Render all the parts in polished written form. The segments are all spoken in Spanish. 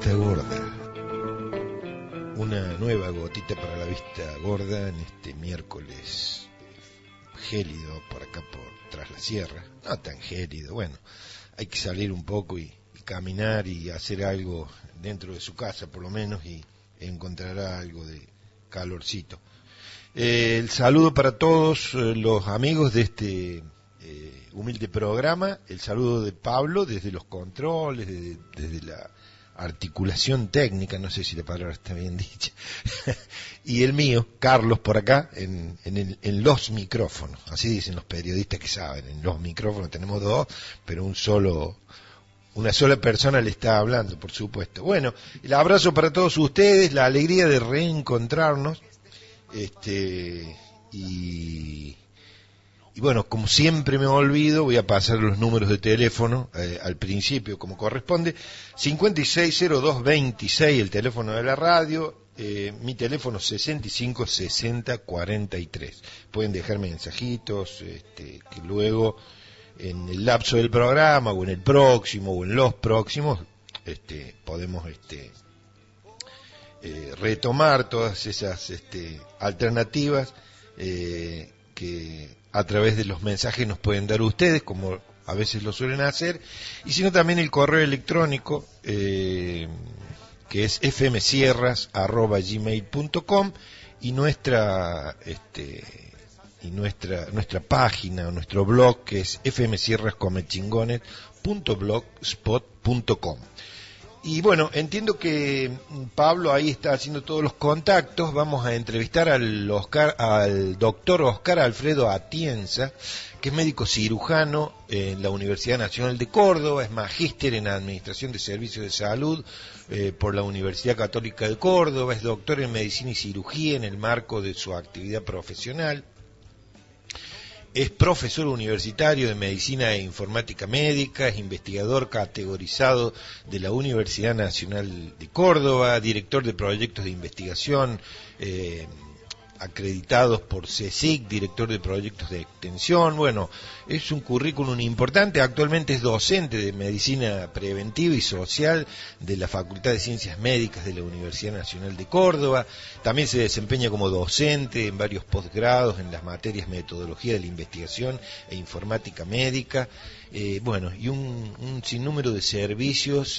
vista gorda. Una nueva gotita para la vista gorda en este miércoles gélido por acá, por tras la sierra. No tan gélido, bueno, hay que salir un poco y caminar y hacer algo dentro de su casa por lo menos y encontrará algo de calorcito. El saludo para todos los amigos de este humilde programa, el saludo de Pablo desde los controles, desde la articulación técnica, no sé si la palabra está bien dicha, y el mío, Carlos, por acá, en los micrófonos, así dicen los periodistas que saben, en los micrófonos tenemos dos, pero una sola persona le está hablando, por supuesto. Bueno, el abrazo para todos ustedes, la alegría de reencontrarnos, y bueno, como siempre me olvido, voy a pasar los números de teléfono al principio, como corresponde. 560226, el teléfono de la radio, mi teléfono 656043. Pueden dejar mensajitos, que luego en el lapso del programa, o en el próximo, o en los próximos, podemos retomar todas esas alternativas que a través de los mensajes nos pueden dar ustedes, como a veces lo suelen hacer, y sino también el correo electrónico, que es fmsierras@gmail.com, y nuestra página, o nuestro blog, que es fmsierrascomechingones.blogspot.com. Y bueno, entiendo que Pablo ahí está haciendo todos los contactos. Vamos a entrevistar al doctor Oscar Alfredo Atienza, que es médico cirujano en la Universidad Nacional de Córdoba, es magíster en Administración de Servicios de Salud por la Universidad Católica de Córdoba, es doctor en Medicina y Cirugía en el marco de su actividad profesional. Es profesor universitario de Medicina e Informática Médica, es investigador categorizado de la Universidad Nacional de Córdoba, director de proyectos de investigación acreditados por CSIC, director de proyectos de extensión. Bueno, es un currículum importante. Actualmente es docente de Medicina Preventiva y Social de la Facultad de Ciencias Médicas de la Universidad Nacional de Córdoba. También se desempeña como docente en varios posgrados en las materias Metodología de la Investigación e Informática Médica. Bueno, y un sinnúmero de servicios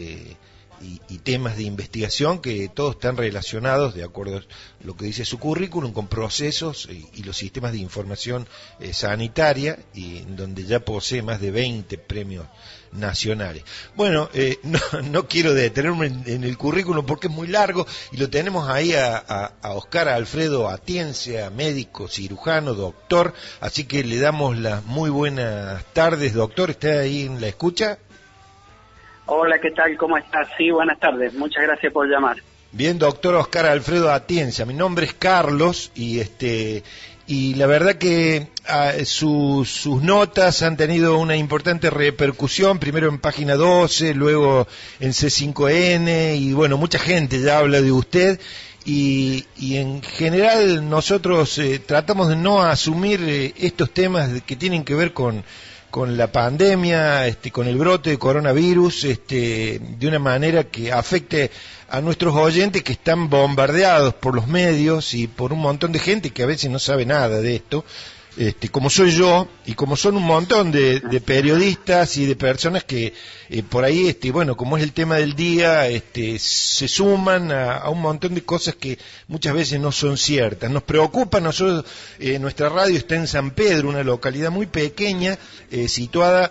y temas de investigación que todos están relacionados, de acuerdo a lo que dice su currículum, con procesos y los sistemas de información sanitaria, y en donde ya posee más de 20 premios nacionales. Bueno, no quiero detenerme en el currículum porque es muy largo, y lo tenemos ahí a Oscar Alfredo Atienza, médico cirujano, doctor, así que le damos las muy buenas tardes, doctor. ¿Está ahí en la escucha? Hola, ¿qué tal? ¿Cómo estás? Sí, buenas tardes. Muchas gracias por llamar. Bien, doctor Oscar Alfredo Atienza. Mi nombre es Carlos y la verdad que sus notas han tenido una importante repercusión, primero en Página 12, luego en C5N, y bueno, mucha gente ya habla de usted. Y en general nosotros tratamos de no asumir estos temas que tienen que ver con la pandemia, con el brote de coronavirus, de una manera que afecte a nuestros oyentes que están bombardeados por los medios y por un montón de gente que a veces no sabe nada de esto, como soy yo, y como son un montón de periodistas y de personas que por ahí, bueno, como es el tema del día, se suman a un montón de cosas que muchas veces no son ciertas. Nos preocupa, nosotros, nuestra radio está en San Pedro, una localidad muy pequeña, situada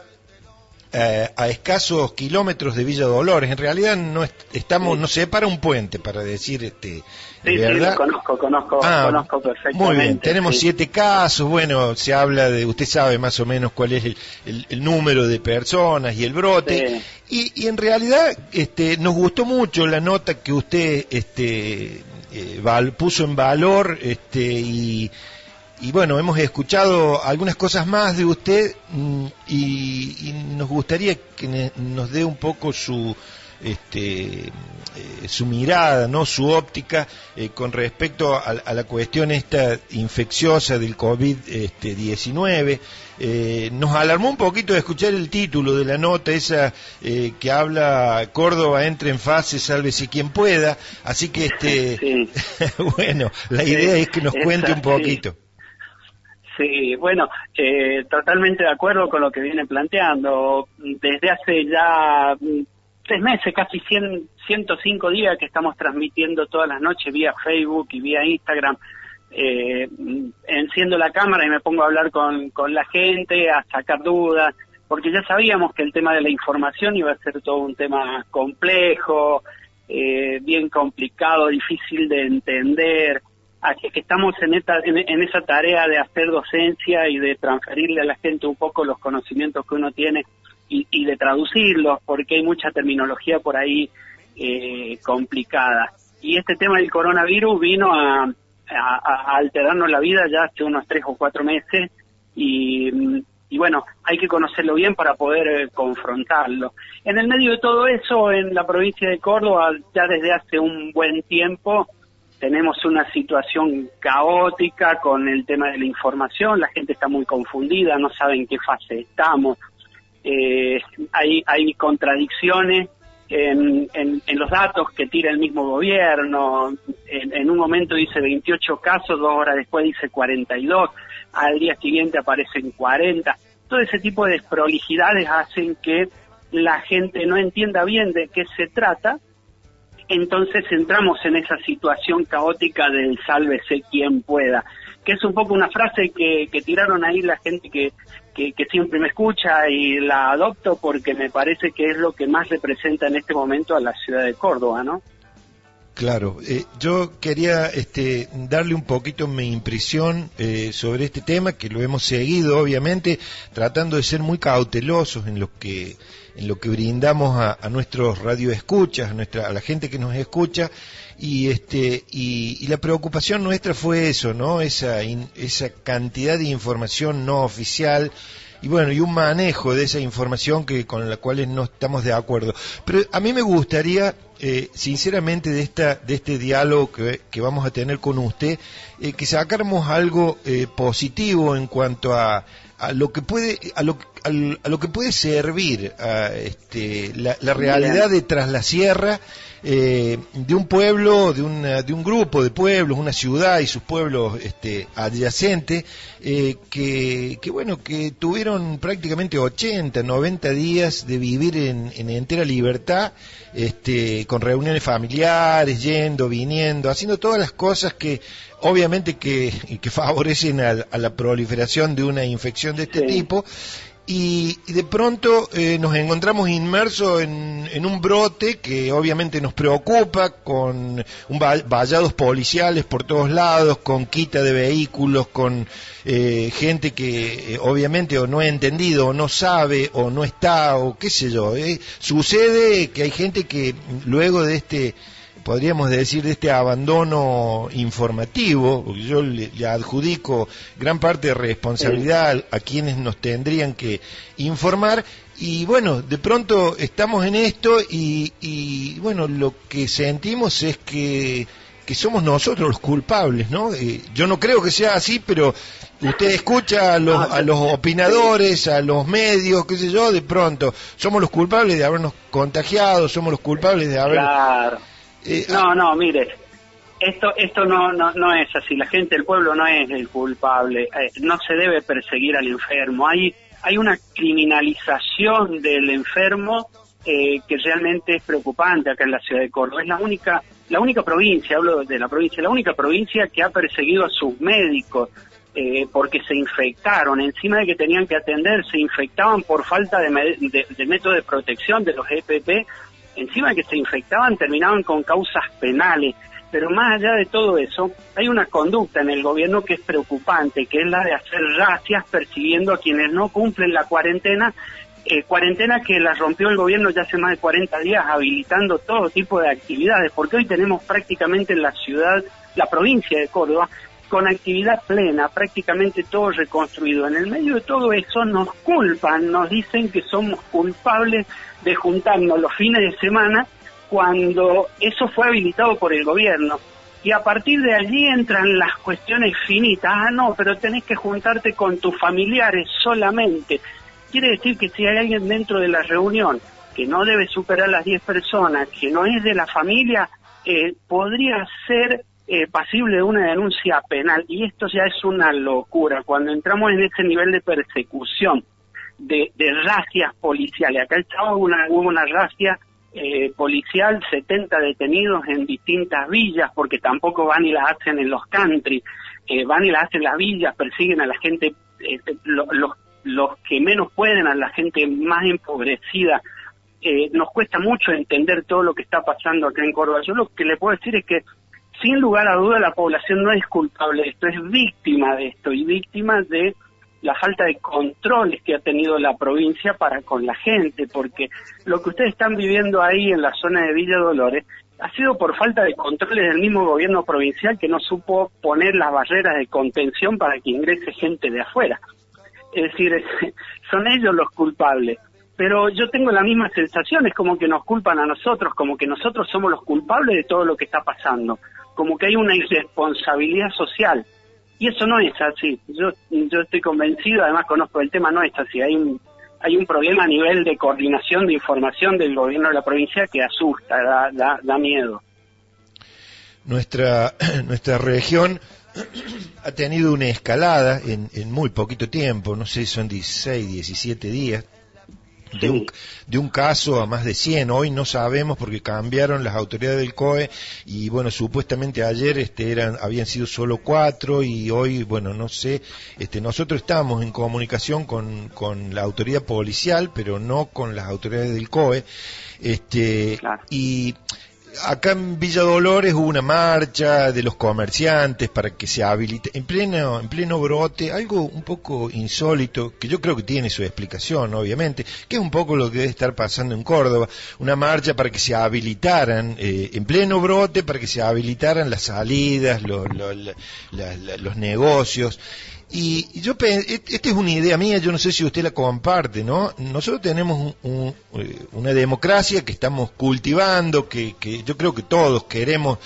a escasos kilómetros de Villa Dolores. En realidad nos separa un puente, para decir ¿verdad? Sí, conozco perfectamente. Muy bien, tenemos sí. 7 casos, bueno, se habla de, usted sabe más o menos cuál es el número de personas y el brote, sí. y en realidad nos gustó mucho la nota que usted puso en valor, y bueno, hemos escuchado algunas cosas más de usted, y nos gustaría que nos dé un poco su su mirada, ¿no? Su óptica con respecto a la cuestión esta infecciosa del COVID-19. Nos alarmó un poquito de escuchar el título de la nota esa que habla Córdoba entra en fase, sálvese quien pueda, así que sí. bueno, la idea es que nos cuente un poquito. Sí, bueno, totalmente de acuerdo con lo que viene planteando. Desde hace ya 3 meses, casi 105 días que estamos transmitiendo todas las noches vía Facebook y vía Instagram. Enciendo la cámara y me pongo a hablar con la gente, a sacar dudas, porque ya sabíamos que el tema de la información iba a ser todo un tema complejo, bien complicado, difícil de entender. Así que estamos en esa tarea de hacer docencia y de transferirle a la gente un poco los conocimientos que uno tiene y de traducirlos, porque hay mucha terminología por ahí complicada. Y este tema del coronavirus vino a alterarnos la vida ya hace unos 3 o 4 meses y bueno, hay que conocerlo bien para poder confrontarlo. En el medio de todo eso, en la provincia de Córdoba, ya desde hace un buen tiempo, tenemos una situación caótica con el tema de la información, la gente está muy confundida, no sabe en qué fase estamos, hay contradicciones en los datos que tira el mismo gobierno. En un momento dice 28 casos, 2 horas después dice 42, al día siguiente aparecen 40. Todo ese tipo de desprolijidades hacen que la gente no entienda bien de qué se trata. Entonces entramos en esa situación caótica del sálvese quien pueda, que es un poco una frase que tiraron ahí la gente que siempre me escucha y la adopto porque me parece que es lo que más representa en este momento a la ciudad de Córdoba, ¿no? Claro, yo quería darle un poquito mi impresión sobre este tema, que lo hemos seguido obviamente, tratando de ser muy cautelosos en lo que brindamos a nuestros radioescuchas, a la gente que nos escucha, y la preocupación nuestra fue eso, ¿no? Esa cantidad de información no oficial. Y bueno, y un manejo de esa información con la cual no estamos de acuerdo. Pero a mí me gustaría, sinceramente, de este diálogo que vamos a tener con usted, que sacáramos algo positivo en cuanto a lo que puede a lo que puede servir la realidad de Tras la Sierra, de un pueblo, de un grupo de pueblos, una ciudad y sus pueblos adyacentes, que tuvieron prácticamente 80, 90 días de vivir en entera libertad, con reuniones familiares, yendo, viniendo, haciendo todas las cosas que obviamente que favorecen a la proliferación de una infección de este tipo. Y de pronto nos encontramos inmersos en un brote que obviamente nos preocupa, con vallados policiales por todos lados, con quita de vehículos, con gente que obviamente o no ha entendido, o no sabe, o no está, o qué sé yo. Sucede que hay gente que luego de podríamos decir, de este abandono informativo, porque yo le adjudico gran parte de responsabilidad a quienes nos tendrían que informar, y bueno, de pronto estamos en esto y bueno, lo que sentimos es que somos nosotros los culpables, ¿no? Yo no creo que sea así, pero usted escucha a los opinadores, a los medios, qué sé yo, de pronto somos los culpables de habernos contagiado, somos los culpables de haber... Claro. No, mire, esto no es así. La gente del pueblo no es el culpable. No se debe perseguir al enfermo. Hay una criminalización del enfermo que realmente es preocupante acá en la ciudad de Córdoba. Es la única provincia, hablo de la provincia, la única provincia que ha perseguido a sus médicos porque se infectaron. Encima de que tenían que atender, se infectaban por falta de método de protección de los EPP. Encima de que se infectaban, terminaban con causas penales. Pero más allá de todo eso, hay una conducta en el gobierno que es preocupante, que es la de hacer racias persiguiendo a quienes no cumplen la cuarentena, cuarentena que la rompió el gobierno ya hace más de 40 días, habilitando todo tipo de actividades, porque hoy tenemos prácticamente en la ciudad, la provincia de Córdoba, con actividad plena, prácticamente todo reconstruido. En el medio de todo eso nos culpan, nos dicen que somos culpables de juntarnos los fines de semana cuando eso fue habilitado por el gobierno. Y a partir de allí entran las cuestiones finitas. No, pero tenés que juntarte con tus familiares solamente. Quiere decir que si hay alguien dentro de la reunión que no debe superar las 10 personas, que no es de la familia, podría ser pasible de una denuncia penal. Y esto ya es una locura. Cuando entramos en ese nivel de persecución, de racias policiales. Acá el sábado hubo una racia policial, 70 detenidos en distintas villas, porque tampoco van y las hacen en los country, van y las hacen en las villas, persiguen a la gente, los que menos pueden, a la gente más empobrecida. Nos cuesta mucho entender todo lo que está pasando acá en Córdoba. Yo lo que le puedo decir es que, sin lugar a duda, la población no es culpable de esto, es víctima de esto, y víctima de la falta de controles que ha tenido la provincia para con la gente, porque lo que ustedes están viviendo ahí en la zona de Villa Dolores ha sido por falta de controles del mismo gobierno provincial, que no supo poner las barreras de contención para que ingrese gente de afuera. Es decir, son ellos los culpables. Pero yo tengo la misma sensación, es como que nos culpan a nosotros, como que nosotros somos los culpables de todo lo que está pasando, como que hay una irresponsabilidad social. Y eso no es así. Yo estoy convencido, además conozco el tema, no es así. Hay un problema a nivel de coordinación de información del gobierno de la provincia que asusta, da miedo. Nuestra región ha tenido una escalada en muy poquito tiempo, no sé, son 16, 17 días, de un caso a más de 100. Hoy no sabemos porque cambiaron las autoridades del COE y bueno, supuestamente ayer habían sido solo 4 y hoy, bueno, no sé, nosotros estamos en comunicación con la autoridad policial, pero no con las autoridades del COE, claro. Y acá en Villa Dolores hubo una marcha de los comerciantes para que se habilite, en pleno brote, algo un poco insólito, que yo creo que tiene su explicación, obviamente, que es un poco lo que debe estar pasando en Córdoba, una marcha para que se habilitaran, en pleno brote, para que se habilitaran las salidas, los negocios. Y yo esta es una idea mía, yo no sé si usted la comparte, ¿no? Nosotros tenemos una democracia que estamos cultivando, que yo creo que todos queremos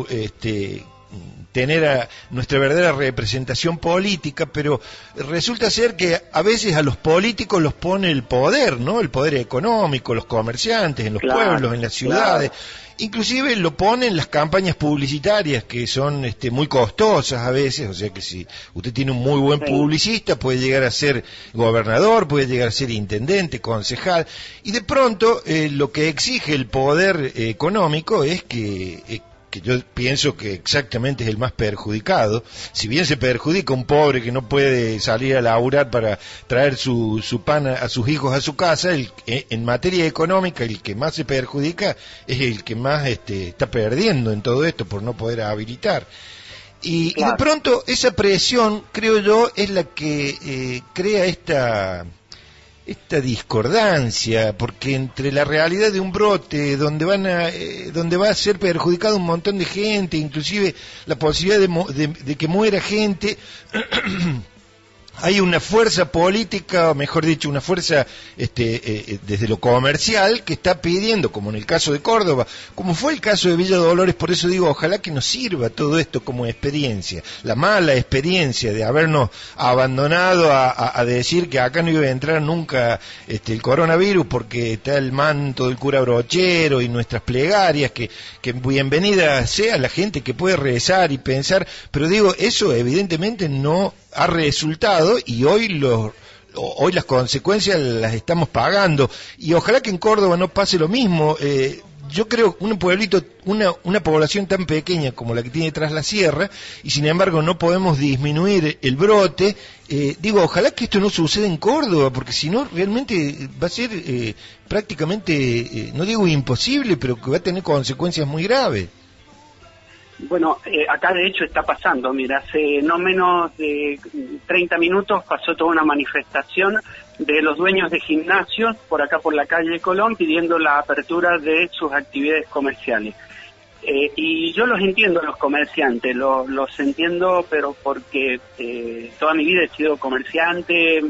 tener a nuestra verdadera representación política, pero resulta ser que a veces a los políticos los pone el poder, ¿no? El poder económico, los comerciantes, en los pueblos, en las ciudades. Claro. Inclusive lo ponen las campañas publicitarias, que son muy costosas a veces, o sea que si usted tiene un muy buen publicista, puede llegar a ser gobernador, puede llegar a ser intendente, concejal, y de pronto lo que exige el poder económico es que yo pienso que exactamente es el más perjudicado. Si bien se perjudica un pobre que no puede salir a laburar para traer su pan a sus hijos a su casa, en materia económica el que más se perjudica es el que más está perdiendo en todo esto por no poder habilitar. Y de pronto esa presión, creo yo, es la que crea esta discordancia, porque entre la realidad de un brote donde va a ser perjudicado un montón de gente, inclusive la posibilidad de que muera gente, hay una fuerza política, o mejor dicho, una fuerza desde lo comercial que está pidiendo, como en el caso de Córdoba, como fue el caso de Villa Dolores. Por eso digo, ojalá que nos sirva todo esto como experiencia, la mala experiencia de habernos abandonado a decir que acá no iba a entrar nunca el coronavirus porque está el manto del cura brochero y nuestras plegarias, que bienvenida sea la gente que puede rezar y pensar, pero digo, eso evidentemente no ha resultado y hoy las consecuencias las estamos pagando, y ojalá que en Córdoba no pase lo mismo. Yo creo un pueblito, una población tan pequeña como la que tiene Tras la Sierra, y sin embargo no podemos disminuir el brote. Digo, ojalá que esto no suceda en Córdoba, porque si no realmente va a ser prácticamente, no digo imposible, pero que va a tener consecuencias muy graves. Bueno, acá de hecho está pasando, mira, hace no menos de 30 minutos pasó toda una manifestación de los dueños de gimnasios por acá por la calle Colón pidiendo la apertura de sus actividades comerciales. Y yo los entiendo, los comerciantes, los entiendo, pero porque toda mi vida he sido comerciante,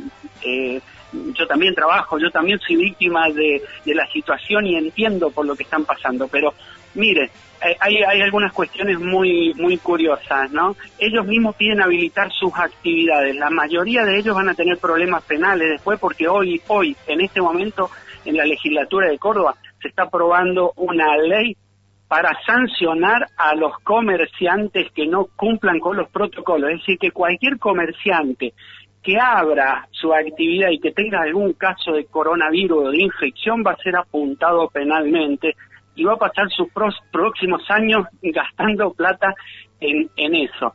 yo también trabajo, yo también soy víctima de la situación y entiendo por lo que están pasando, pero mire, hay algunas cuestiones muy curiosas, ¿no? Ellos mismos piden habilitar sus actividades, la mayoría de ellos van a tener problemas penales después porque hoy, en este momento, en la legislatura de Córdoba, se está aprobando una ley para sancionar a los comerciantes que no cumplan con los protocolos. Es decir, que cualquier comerciante que abra su actividad y que tenga algún caso de coronavirus o de infección va a ser apuntado penalmente y va a pasar sus próximos años gastando plata en eso.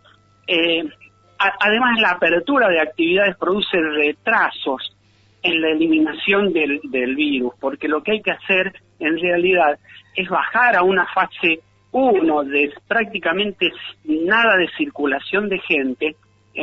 Además, la apertura de actividades produce retrasos en la eliminación del virus, porque lo que hay que hacer en realidad es bajar a una fase 1 de prácticamente nada de circulación de gente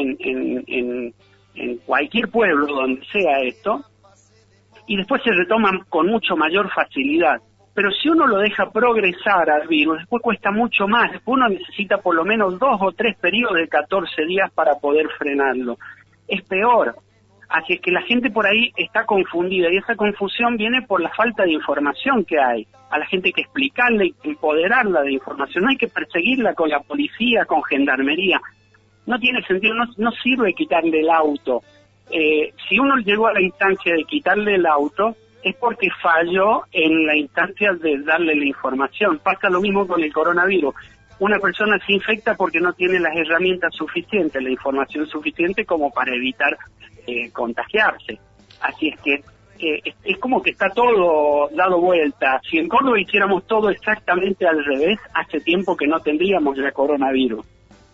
en cualquier pueblo donde sea esto, y después se retoman con mucho mayor facilidad. Pero si uno lo deja progresar al virus, después cuesta mucho más, después uno necesita por lo menos 2 o 3 periodos de 14 días para poder frenarlo. Es peor. Así es que la gente por ahí está confundida y esa confusión viene por la falta de información que hay. A la gente hay que explicarle y empoderarla de información. No hay que perseguirla con la policía, con gendarmería. No tiene sentido, no sirve quitarle el auto. Si uno llegó a la instancia de quitarle el auto, es porque falló en la instancia de darle la información. Pasa lo mismo con el coronavirus. Una persona se infecta porque no tiene las herramientas suficientes, la información suficiente como para evitar contagiarse. Así es que es como que está todo dado vuelta. Si en Córdoba hiciéramos todo exactamente al revés, hace tiempo que no tendríamos ya coronavirus.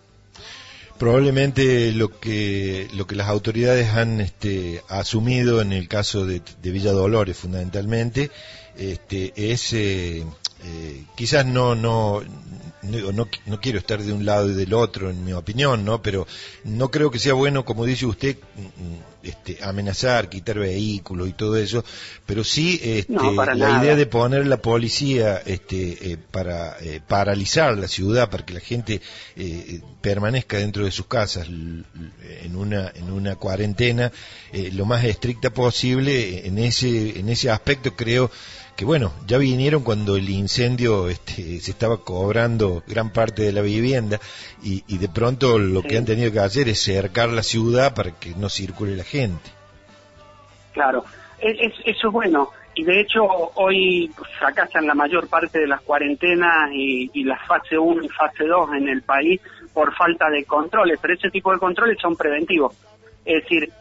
Probablemente lo que las autoridades han asumido en el caso de Villa Dolores fundamentalmente es quizás no quiero estar de un lado y del otro en mi opinión, ¿no? Pero no creo que sea bueno, como dice usted, amenazar, quitar vehículos y todo eso, pero sí la idea de poner la policía para paralizar la ciudad, para que la gente permanezca dentro de sus casas en una cuarentena lo más estricta posible. En ese aspecto creo que bueno, ya vinieron cuando el incendio se estaba cobrando gran parte de la vivienda y de pronto lo que han tenido que hacer es cercar la ciudad para que no circule la gente. Claro, eso es bueno. Y de hecho hoy fracasan la mayor parte de las cuarentenas y la fase 1 y fase 2 en el país por falta de controles, pero ese tipo de controles son preventivos. Es decir,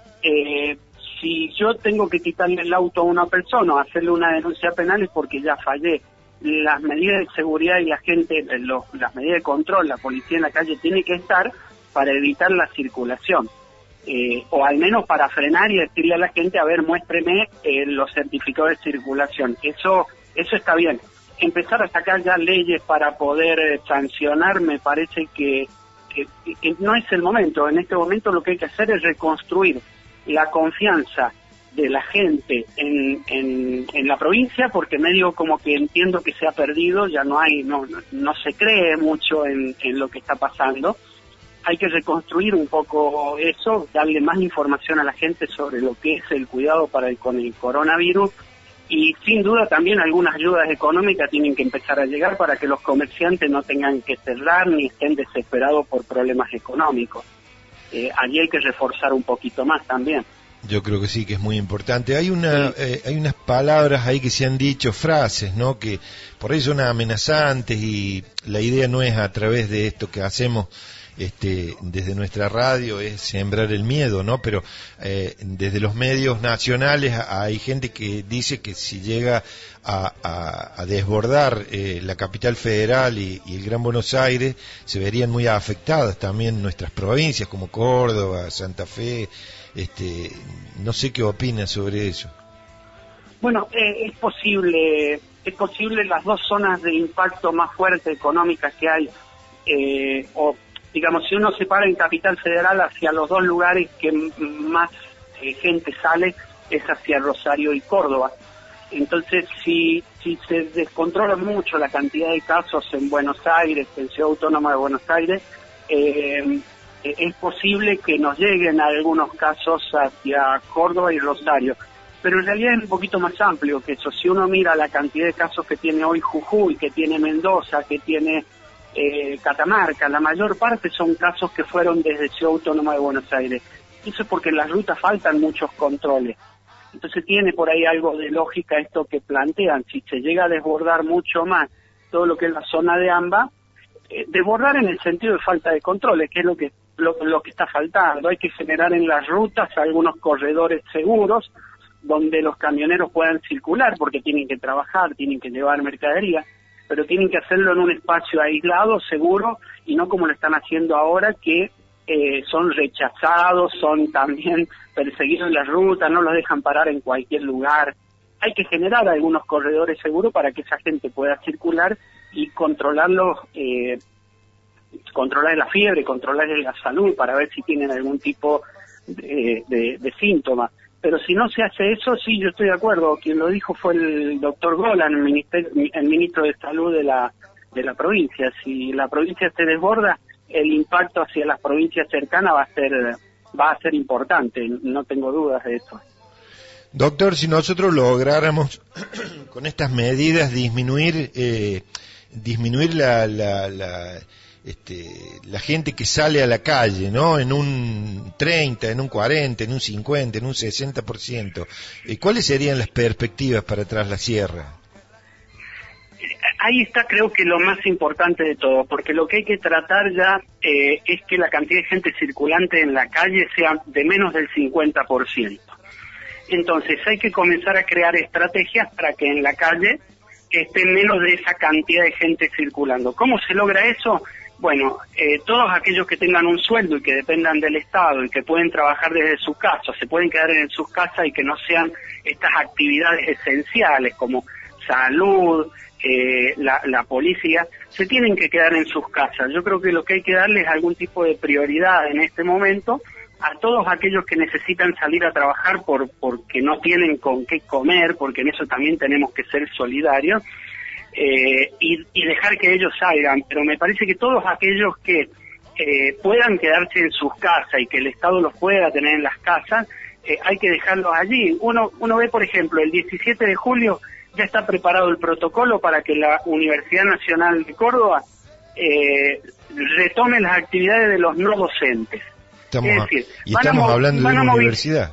si yo tengo que quitarle el auto a una persona o hacerle una denuncia penal es porque ya fallé. Las medidas de seguridad y las medidas de control, la policía en la calle tiene que estar para evitar la circulación. O al menos para frenar y decirle a la gente, a ver, muéstreme los certificados de circulación. Eso está bien. Empezar a sacar ya leyes para poder sancionar me parece que no es el momento. En este momento lo que hay que hacer es reconstruir la confianza de la gente en la provincia, porque medio como que entiendo que se ha perdido, ya no se cree mucho en lo que está pasando. Hay que reconstruir un poco eso, darle más información a la gente sobre lo que es el cuidado con el coronavirus, y sin duda también algunas ayudas económicas tienen que empezar a llegar para que los comerciantes no tengan que cerrar ni estén desesperados por problemas económicos. Allí hay que reforzar un poquito más también. Yo creo que sí, que es muy importante. Hay unas palabras ahí que se han dicho, frases, ¿no? Que por ahí son amenazantes y la idea no es a través de esto que hacemos desde nuestra radio es sembrar el miedo, ¿no? Pero desde los medios nacionales hay gente que dice que si llega a desbordar la capital federal y el Gran Buenos Aires, se verían muy afectadas también nuestras provincias como Córdoba, Santa Fe. No sé qué opina sobre eso. Bueno, es posible las dos zonas de impacto más fuerte económicas que hay, o digamos, si uno se para en Capital Federal, hacia los dos lugares que más gente sale es hacia Rosario y Córdoba. Entonces, si se descontrola mucho la cantidad de casos en Buenos Aires, en Ciudad Autónoma de Buenos Aires, es posible que nos lleguen algunos casos hacia Córdoba y Rosario. Pero en realidad es un poquito más amplio que eso. Si uno mira la cantidad de casos que tiene hoy Jujuy, que tiene Mendoza, que tiene Catamarca, la mayor parte son casos que fueron desde Ciudad Autónoma de Buenos Aires. Eso es porque en las rutas faltan muchos controles. Entonces tiene por ahí algo de lógica esto que plantean. Si se llega a desbordar mucho más todo lo que es la zona de AMBA, desbordar en el sentido de falta de controles, que es lo que está faltando. Hay que generar en las rutas algunos corredores seguros donde los camioneros puedan circular, porque tienen que trabajar, tienen que llevar mercadería, pero tienen que hacerlo en un espacio aislado, seguro, y no como lo están haciendo ahora, que son rechazados, son también perseguidos en la ruta, no los dejan parar en cualquier lugar. Hay que generar algunos corredores seguros para que esa gente pueda circular y controlar la fiebre, controlar la salud para ver si tienen algún tipo de síntoma. Pero si no se hace eso, sí, yo estoy de acuerdo. Quien lo dijo fue el doctor Golan, el ministro de Salud de la provincia. Si la provincia se desborda, el impacto hacia las provincias cercanas va a ser importante, no tengo dudas de eso. Doctor, si nosotros lográramos con estas medidas disminuir la gente que sale a la calle, ¿no? En un 30, en un 40, en un 50, en un 60%, ¿cuáles serían las perspectivas para Tras la Sierra? Ahí está, creo que lo más importante de todo, porque lo que hay que tratar ya es que la cantidad de gente circulante en la calle sea de menos del 50%. Entonces hay que comenzar a crear estrategias para que en la calle esté menos de esa cantidad de gente circulando. ¿Cómo se logra eso? Bueno, todos aquellos que tengan un sueldo y que dependan del Estado y que pueden trabajar desde sus casas, se pueden quedar en sus casas y que no sean estas actividades esenciales como salud, la policía, se tienen que quedar en sus casas. Yo creo que lo que hay que darles es algún tipo de prioridad en este momento a todos aquellos que necesitan salir a trabajar porque no tienen con qué comer, porque en eso también tenemos que ser solidarios, y dejar que ellos salgan. Pero me parece que todos aquellos que puedan quedarse en sus casas y que el Estado los pueda tener en las casas, hay que dejarlos allí. Uno ve, por ejemplo, el 17 de julio ya está preparado el protocolo para que la Universidad Nacional de Córdoba retome las actividades de los no docentes. Estamos hablando de una universidad.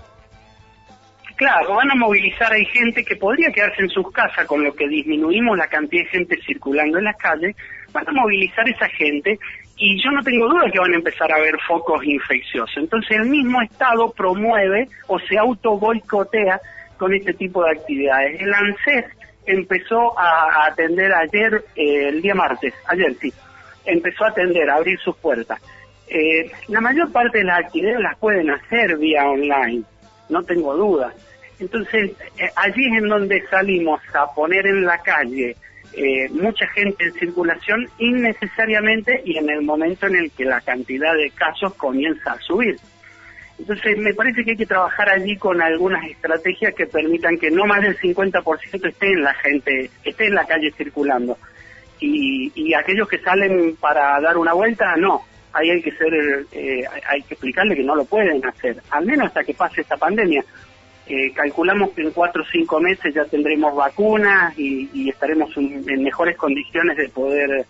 Claro, van a movilizar, hay gente que podría quedarse en sus casas, con lo que disminuimos la cantidad de gente circulando en las calles, van a movilizar esa gente y yo no tengo duda que van a empezar a haber focos infecciosos. Entonces el mismo Estado promueve o se auto boicotea con este tipo de actividades. El ANSES empezó a atender ayer, el día martes, empezó a atender, a abrir sus puertas. La mayor parte de las actividades las pueden hacer vía online, no tengo duda. Entonces, allí es en donde salimos a poner en la calle mucha gente en circulación innecesariamente y en el momento en el que la cantidad de casos comienza a subir. Entonces, me parece que hay que trabajar allí con algunas estrategias que permitan que no más del 50% esté en la calle circulando. Y aquellos que salen para dar una vuelta, no. Ahí hay que explicarle que no lo pueden hacer, al menos hasta que pase esta pandemia. Calculamos que en 4 o 5 meses ya tendremos vacunas y estaremos en mejores condiciones de poder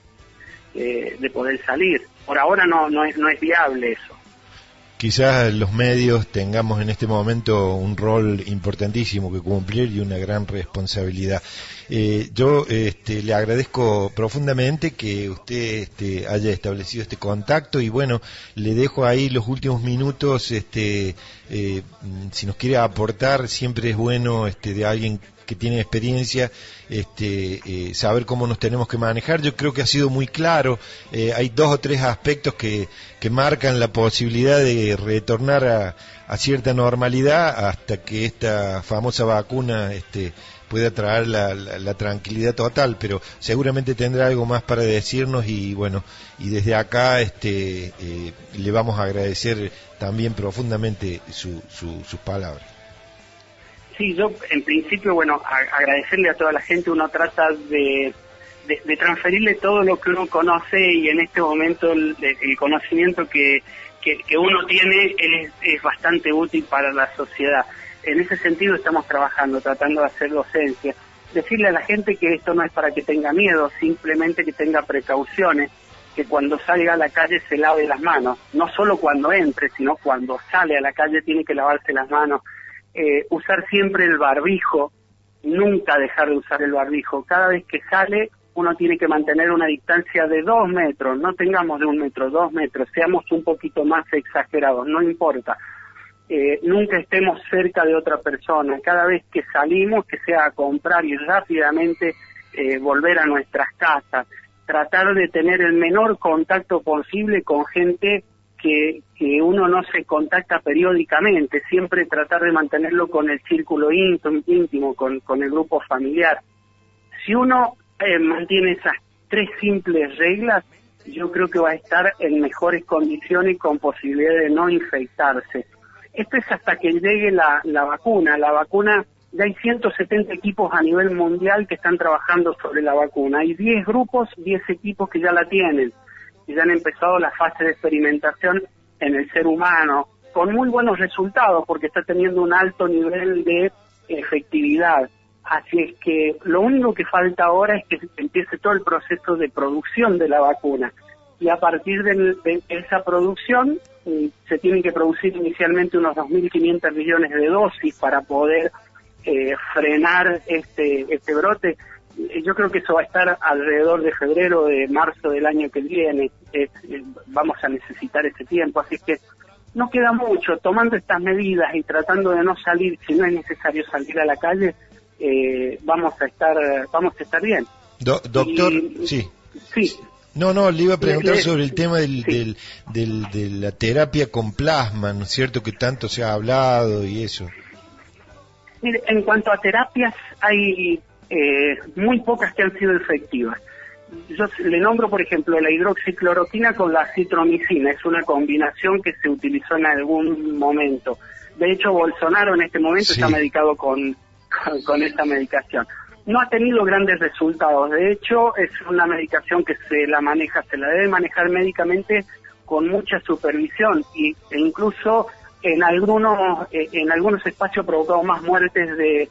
salir. Por ahora no es viable eso. Quizás los medios tengamos en este momento un rol importantísimo que cumplir y una gran responsabilidad. Yo le agradezco profundamente que usted haya establecido este contacto y bueno, le dejo ahí los últimos minutos, si nos quiere aportar, siempre es bueno de alguien que tiene experiencia, saber cómo nos tenemos que manejar. Yo creo que ha sido muy claro, hay 2 o 3 aspectos que marcan la posibilidad de retornar a cierta normalidad hasta que esta famosa vacuna pueda traer la tranquilidad total, pero seguramente tendrá algo más para decirnos y bueno, y desde acá le vamos a agradecer también profundamente sus palabras. Sí, yo en principio, bueno, agradecerle a toda la gente. Uno trata de transferirle todo lo que uno conoce, y en este momento el conocimiento que uno tiene es bastante útil para la sociedad. En ese sentido estamos trabajando, tratando de hacer docencia. Decirle a la gente que esto no es para que tenga miedo, simplemente que tenga precauciones, que cuando salga a la calle se lave las manos, no solo cuando entre, sino cuando sale a la calle tiene que lavarse las manos. Usar siempre el barbijo, nunca dejar de usar el barbijo. Cada vez que sale uno tiene que mantener una distancia de 2 metros, no tengamos de 1 metro, 2 metros, seamos un poquito más exagerados, no importa. Nunca estemos cerca de otra persona. Cada vez que salimos, que sea a comprar, y rápidamente volver a nuestras casas. Tratar de tener el menor contacto posible con gente que uno no se contacta periódicamente, siempre tratar de mantenerlo con el círculo íntimo, con el grupo familiar. Si uno mantiene esas 3 simples reglas, yo creo que va a estar en mejores condiciones, con posibilidad de no infectarse. Esto es hasta que llegue la vacuna. La vacuna, ya hay 170 equipos a nivel mundial que están trabajando sobre la vacuna. Hay 10 grupos, 10 equipos que ya la tienen, y ya han empezado la fase de experimentación en el ser humano, con muy buenos resultados, porque está teniendo un alto nivel de efectividad. Así es que lo único que falta ahora es que empiece todo el proceso de producción de la vacuna, y a partir de esa producción se tienen que producir inicialmente unos 2.500 millones de dosis para poder frenar este brote. Yo creo que eso va a estar alrededor de febrero, de marzo del año que viene. Vamos a necesitar ese tiempo, así que no queda mucho. Tomando estas medidas y tratando de no salir, si no es necesario salir a la calle, vamos a estar bien. Doctor, sí. No, le iba a preguntar sobre el tema de la terapia con plasma, ¿no es cierto?, que tanto se ha hablado y eso. Mire, en cuanto a terapias, hay muy pocas que han sido efectivas. Yo le nombro, por ejemplo, la hidroxicloroquina con la citromicina. Es una combinación que se utilizó en algún momento. De hecho, Bolsonaro en este momento está medicado con esta medicación. No ha tenido grandes resultados. De hecho, es una medicación que se la debe manejar médicamente con mucha supervisión, e incluso en algunos espacios ha provocado más muertes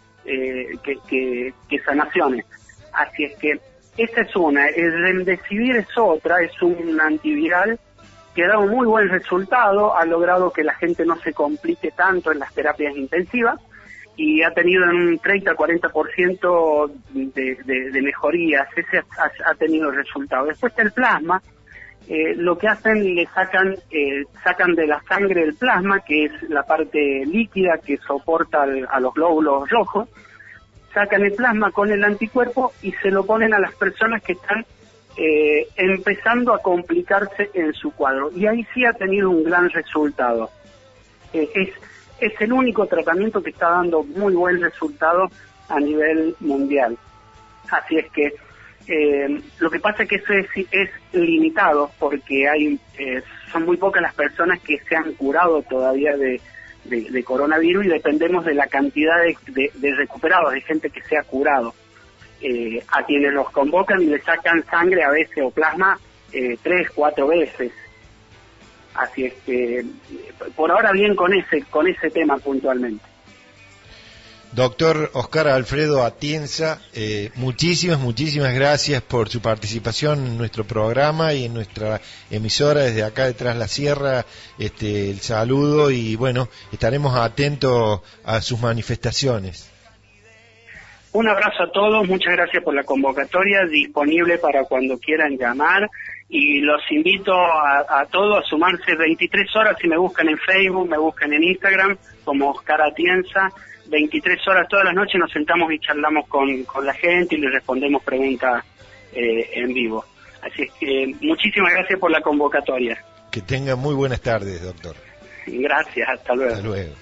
que sanaciones. Así es que esa es una. El remdesivir es otra, es un antiviral que ha dado muy buen resultado, ha logrado que la gente no se complique tanto en las terapias intensivas, y ha tenido un 30-40% de mejorías. Ese ha tenido resultado. Después está el plasma. Lo que hacen, le sacan de la sangre el plasma, que es la parte líquida que soporta a los glóbulos rojos. Sacan el plasma con el anticuerpo y se lo ponen a las personas que están empezando a complicarse en su cuadro. Y ahí sí ha tenido un gran resultado. Es el único tratamiento que está dando muy buen resultado a nivel mundial. Así es que lo que pasa es que eso es limitado, porque son muy pocas las personas que se han curado todavía de coronavirus, y dependemos de la cantidad de recuperados, de gente que se ha curado. A quienes los convocan y le sacan sangre a veces o plasma 3-4 veces. Así es que por ahora bien con ese tema puntualmente. Doctor Oscar Alfredo Atienza, muchísimas gracias por su participación en nuestro programa y en nuestra emisora desde acá detrás de la sierra. El saludo, y bueno, estaremos atentos a sus manifestaciones. Un abrazo a todos, muchas gracias por la convocatoria, disponible para cuando quieran llamar, y los invito a todos a sumarse 23 horas. Si me buscan en Facebook, me buscan en Instagram como Oscar Atienza. 23 horas todas las noches nos sentamos y charlamos con la gente y les respondemos preguntas en vivo. Así es que muchísimas gracias por la convocatoria. Que tenga muy buenas tardes, doctor. Gracias, hasta luego. Hasta luego.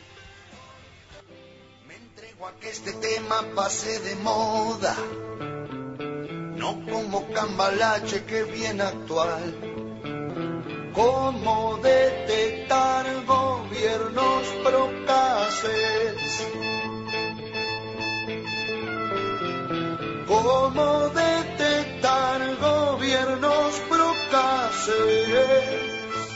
Me entrego a que este tema pase de moda, no como cambalache que bien actual. Cómo detectar gobiernos procaces ¿Cómo detectar gobiernos procáceres?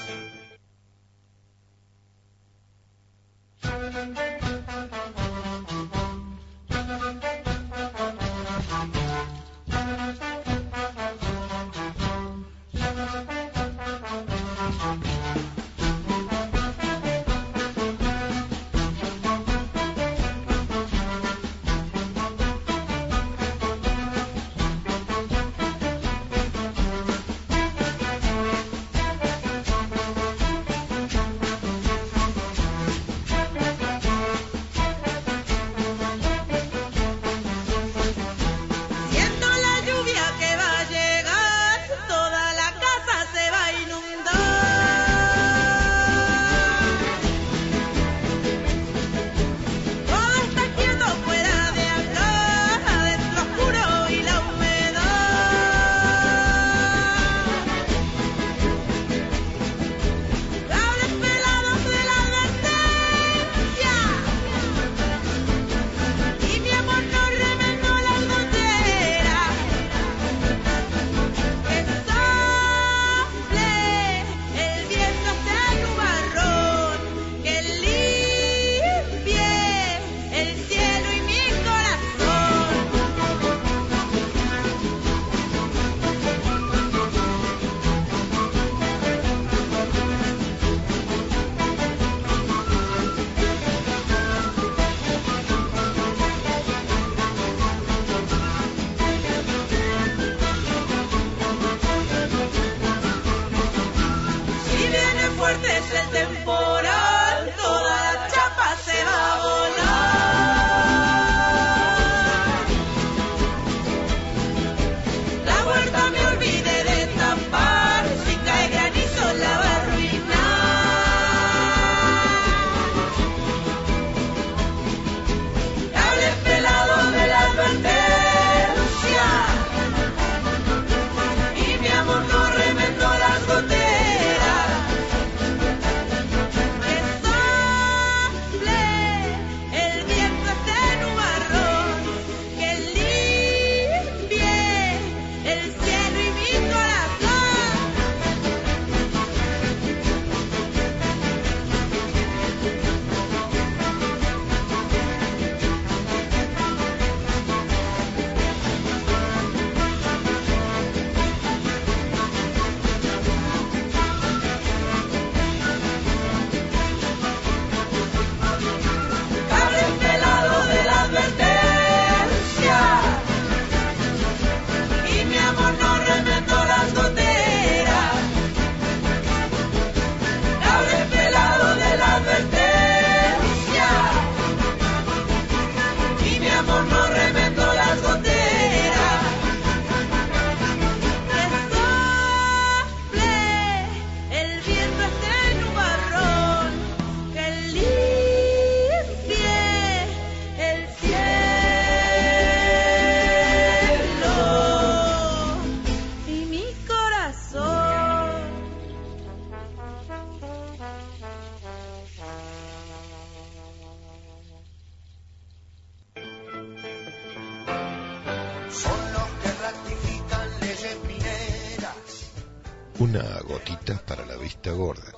Una gotita para la vista gorda.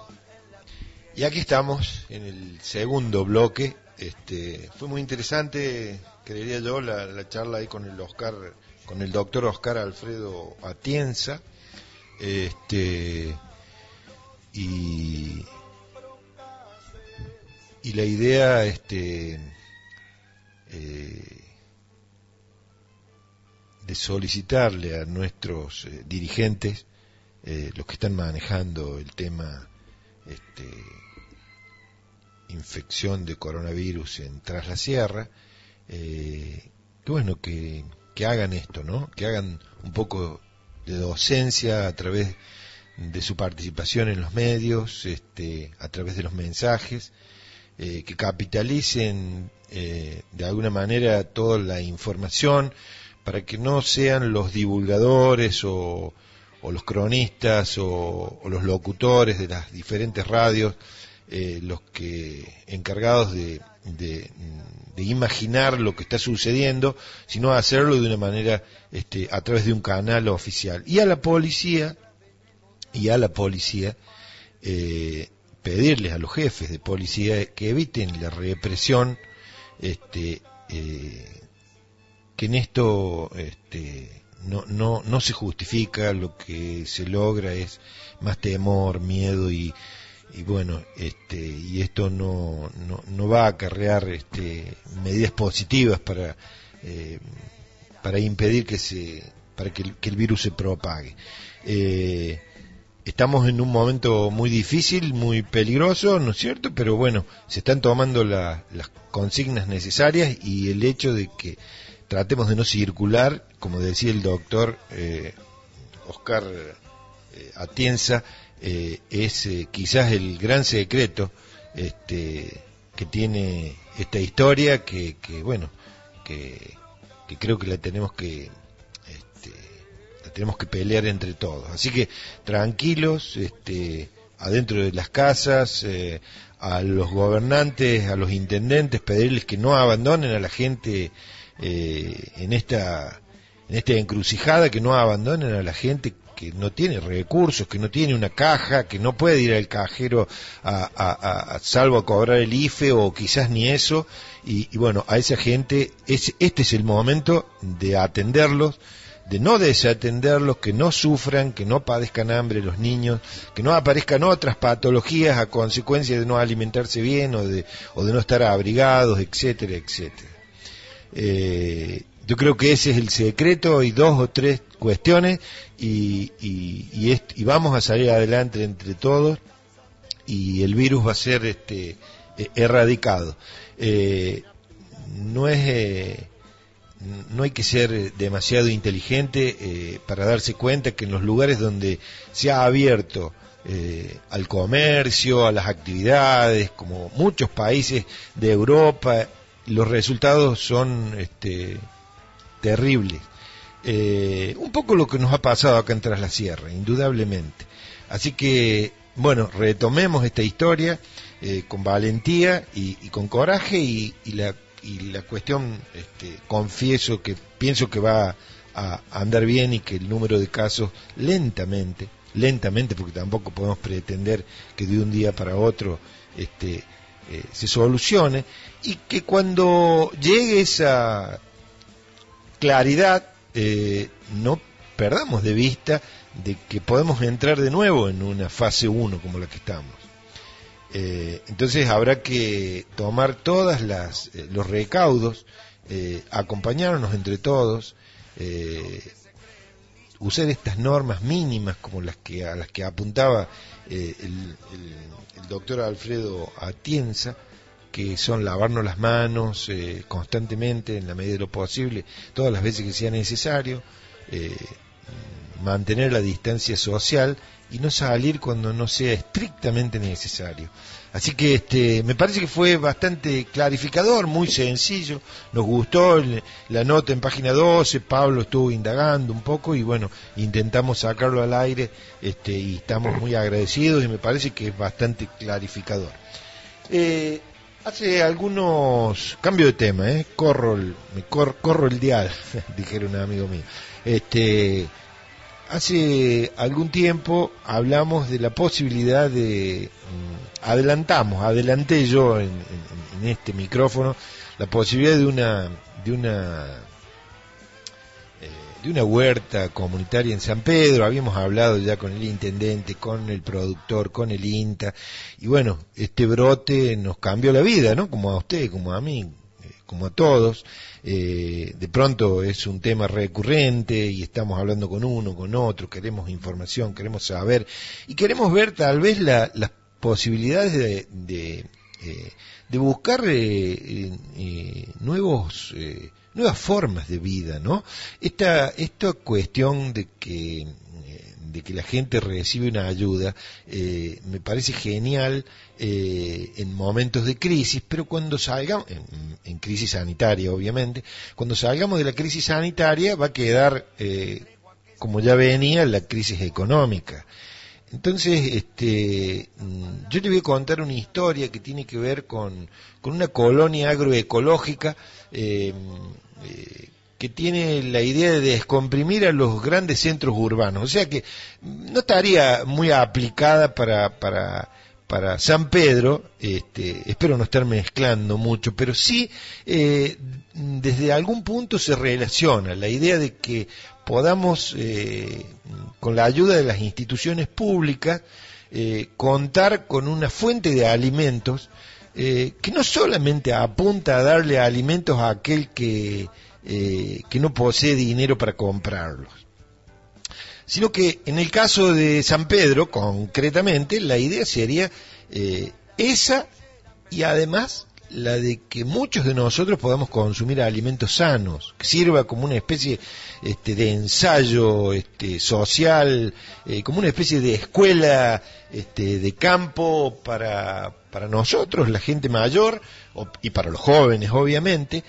Y aquí estamos en el segundo bloque. Fue muy interesante, creería yo, la charla ahí con el doctor Oscar Alfredo Atienza. Y la idea de solicitarle a nuestros dirigentes, los que están manejando el tema infección de coronavirus en Tras la Sierra, que bueno, que hagan esto, ¿no? Que hagan un poco de docencia a través de su participación en los medios, a través de los mensajes, que capitalicen de alguna manera toda la información para que no sean los divulgadores o los cronistas o los locutores de las diferentes radios los que encargados de imaginar lo que está sucediendo, sino hacerlo de una manera a través de un canal oficial. Y a la policía pedirles a los jefes de policía que eviten la represión, que en esto no se justifica, lo que se logra es más temor, miedo y bueno, y esto no va a acarrear medidas positivas para impedir que el virus se propague. Estamos en un momento muy difícil, muy peligroso, ¿no es cierto? Pero bueno, se están tomando las consignas necesarias, y el hecho de que tratemos de no circular, como decía el doctor Oscar Atienza, es quizás el gran secreto que tiene esta historia, que creo que la tenemos que pelear entre todos. Así que tranquilos, adentro de las casas, a los gobernantes, a los intendentes, pedirles que no abandonen a la gente en esta encrucijada, que no abandonen a la gente que no tiene recursos, que no tiene una caja, que no puede ir al cajero salvo a cobrar el IFE, o quizás ni eso, y bueno, a esa gente este es el momento de atenderlos, de no desatenderlos, que no sufran, que no padezcan hambre los niños, que no aparezcan otras patologías a consecuencia de no alimentarse bien o de no estar abrigados, etcétera, etcétera. Yo creo que ese es el secreto, y 2 o 3 cuestiones, y vamos a salir adelante entre todos, y el virus va a ser erradicado. No hay que ser demasiado inteligente para darse cuenta que en los lugares donde se ha abierto al comercio, a las actividades, como muchos países de Europa, los resultados son terribles. Un poco lo que nos ha pasado acá en Tras la Sierra, indudablemente. Así que, bueno, retomemos esta historia con valentía y con coraje, y la cuestión, pienso que va a andar bien, y que el número de casos lentamente, porque tampoco podemos pretender que de un día para otro se solucione, y que cuando llegue esa claridad no perdamos de vista de que podemos entrar de nuevo en una fase 1 como la que estamos. Entonces habrá que tomar todas los recaudos, acompañarnos entre todos, usar estas normas mínimas como a las que apuntaba el doctor Alfredo Atienza, que son lavarnos las manos constantemente, en la medida de lo posible, todas las veces que sea necesario, mantener la distancia social y no salir cuando no sea estrictamente necesario. Así que me parece que fue bastante clarificador, muy sencillo, nos gustó la nota en página 12, Pablo estuvo indagando un poco y bueno, intentamos sacarlo al aire, y estamos muy agradecidos, y me parece que es bastante clarificador. Hace algunos cambio de tema, corro el dial, dijeron un amigo mío. Hace algún tiempo hablamos de la posibilidad de adelanté yo en este micrófono la posibilidad de una huerta comunitaria en San Pedro. Habíamos hablado ya con el intendente, con el productor, con el INTA, y bueno, este brote nos cambió la vida, ¿no? Como a usted, como a mí, como a todos. De pronto es un tema recurrente y estamos hablando con uno, con otro, queremos información, queremos saber y queremos ver tal vez las posibilidades de buscar nuevas formas de vida, ¿no? Esta cuestión de que la gente recibe una ayuda me parece genial en momentos de crisis, pero cuando salgamos, en crisis sanitaria obviamente, cuando salgamos de la crisis sanitaria va a quedar como ya venía la crisis económica. Entonces, yo te voy a contar una historia que tiene que ver con una colonia agroecológica que tiene la idea de descomprimir a los grandes centros urbanos. O sea que no estaría muy aplicada para San Pedro, espero no estar mezclando mucho, pero sí desde algún punto se relaciona la idea de que podamos, con la ayuda de las instituciones públicas, contar con una fuente de alimentos que no solamente apunta a darle alimentos a aquel que no posee dinero para comprarlos, sino que en el caso de San Pedro, concretamente, la idea sería esa, y además la de que muchos de nosotros podamos consumir alimentos sanos, que sirva como una especie de ensayo social, como una especie de escuela de campo para nosotros, la gente mayor, y para los jóvenes, obviamente.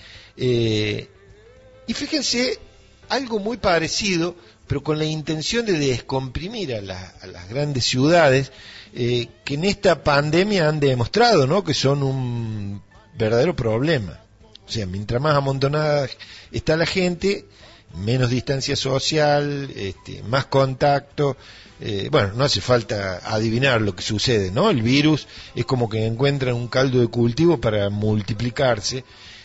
Y fíjense, algo muy parecido, pero con la intención de descomprimir a las grandes ciudades, que en esta pandemia han demostrado, ¿no?, que son un verdadero problema. O sea, mientras más amontonada está la gente, menos distancia social, más contacto. Bueno, no hace falta adivinar lo que sucede, ¿no? El virus es como que encuentran un caldo de cultivo para multiplicarse.